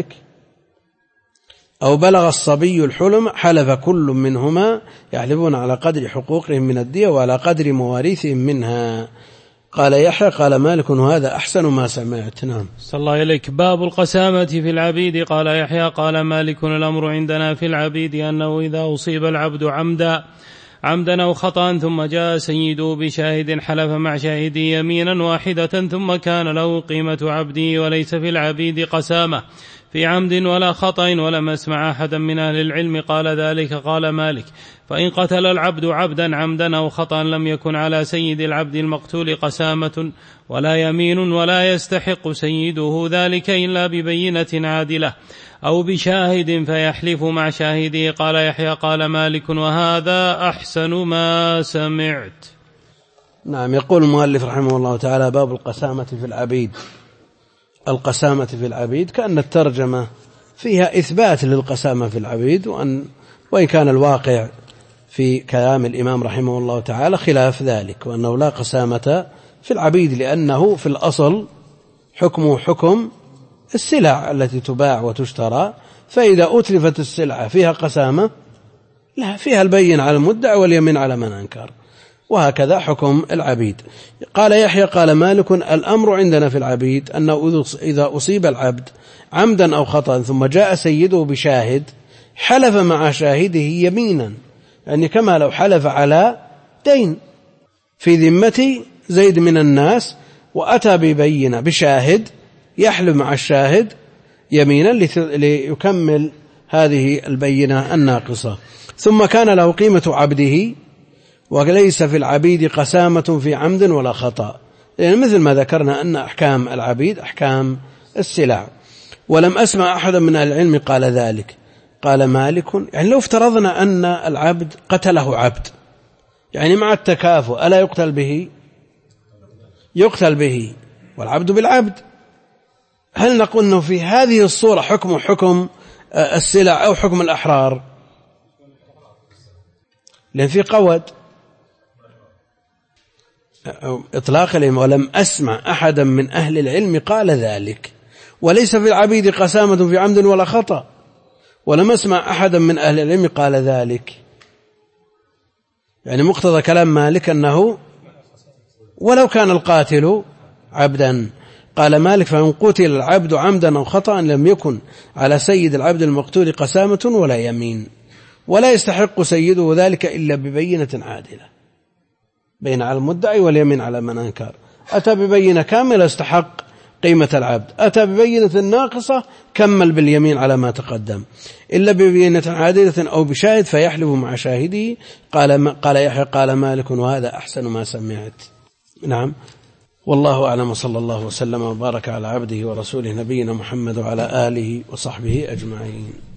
أو بلغ الصبي الحلم حلف كل منهما، يحلفون على قدر حقوقهم من الدية وعلى قدر مواريثهم منها. قال يحيى قال مالك وهذا أحسن ما سمعت. نعم. صلى الله إليك. باب القسامة في العبيد. قال يحيى قال مالك الأمر عندنا في العبيد أنه إذا أصيب العبد عمدا أو خطأ ثم جاء سيده بشاهد حلف مع شاهده يمينا واحدة ثم كان له قيمة عبده، وليس في العبيد قسامة في عمد ولا خطأ، ولم أسمع أحدا من أهل العلم قال ذلك. قال مالك فإن قتل العبد عبدا عمدا أو خطأ لم يكن على سيد العبد المقتول قسامة ولا يمين، ولا يستحق سيده ذلك إلا ببينة عادلة أو بشاهد فيحلف مع شاهده. قال يحيى قال مالك وهذا أحسن ما سمعت. نعم. يقول المؤلف رحمه الله تعالى باب القسامة في العبيد. القسامة في العبيد كأن الترجمة فيها إثبات للقسامة في العبيد، وإن كان الواقع في كلام الإمام رحمه الله تعالى خلاف ذلك، وأنه لا قسامة في العبيد، لأنه في الأصل حكمه حكم السلع التي تباع وتشترى، فإذا أتلفت السلعة فيها قسامة؟ لا، فيها البين على المدعي واليمين على من أنكر، وهكذا حكم العبيد. قال يحيى قال مالك الأمر عندنا في العبيد أنه إذا أصيب العبد عمدا أو خطأ ثم جاء سيده بشاهد حلف مع شاهده يمينا، يعني كما لو حلف على دين في ذمة زيد من الناس وأتى ببينة بشاهد، يحلف مع الشاهد يمينا ليكمل هذه البينة الناقصة. ثم كان له قيمة عبده، وليس في العبيد قسامة في عمد ولا خطأ، لأن مثل ما ذكرنا أن أحكام العبيد أحكام السلع. ولم أسمع أحدا من أهل العلم قال ذلك. قال مالك يعني لو افترضنا أن العبد قتله عبد، يعني مع التكافؤ ألا يقتل به؟ يقتل به، والعبد بالعبد. هل نقول أنه في هذه الصورة حكم السلع أو حكم الأحرار؟ لأن في قود إطلاق الإمام، ولم أسمع أحدا من أهل العلم قال ذلك. وليس في العبيد قسامة في عمد ولا خطأ، ولم أسمع أحدا من أهل العلم قال ذلك. يعني مقتضى كلام مالك أنه ولو كان القاتل عبدا، قال مالك فإن قتل العبد عمدا أو خطأ لم يكن على سيد العبد المقتول قسامة ولا يمين، ولا يستحق سيده ذلك إلا ببينة عادلة، بين على المدعي واليمين على من أنكر. أتى ببينة كاملة استحق قيمة العبد، أتى ببينة ناقصة كمل باليمين على ما تقدم، إلا ببينة عادلة أو بشاهد فيحلف مع شاهده. قال يحيى قال مالك وهذا أحسن ما سمعت. نعم، والله أعلم، صلى الله وسلم وبارك على عبده ورسوله نبينا محمد وعلى آله وصحبه أجمعين.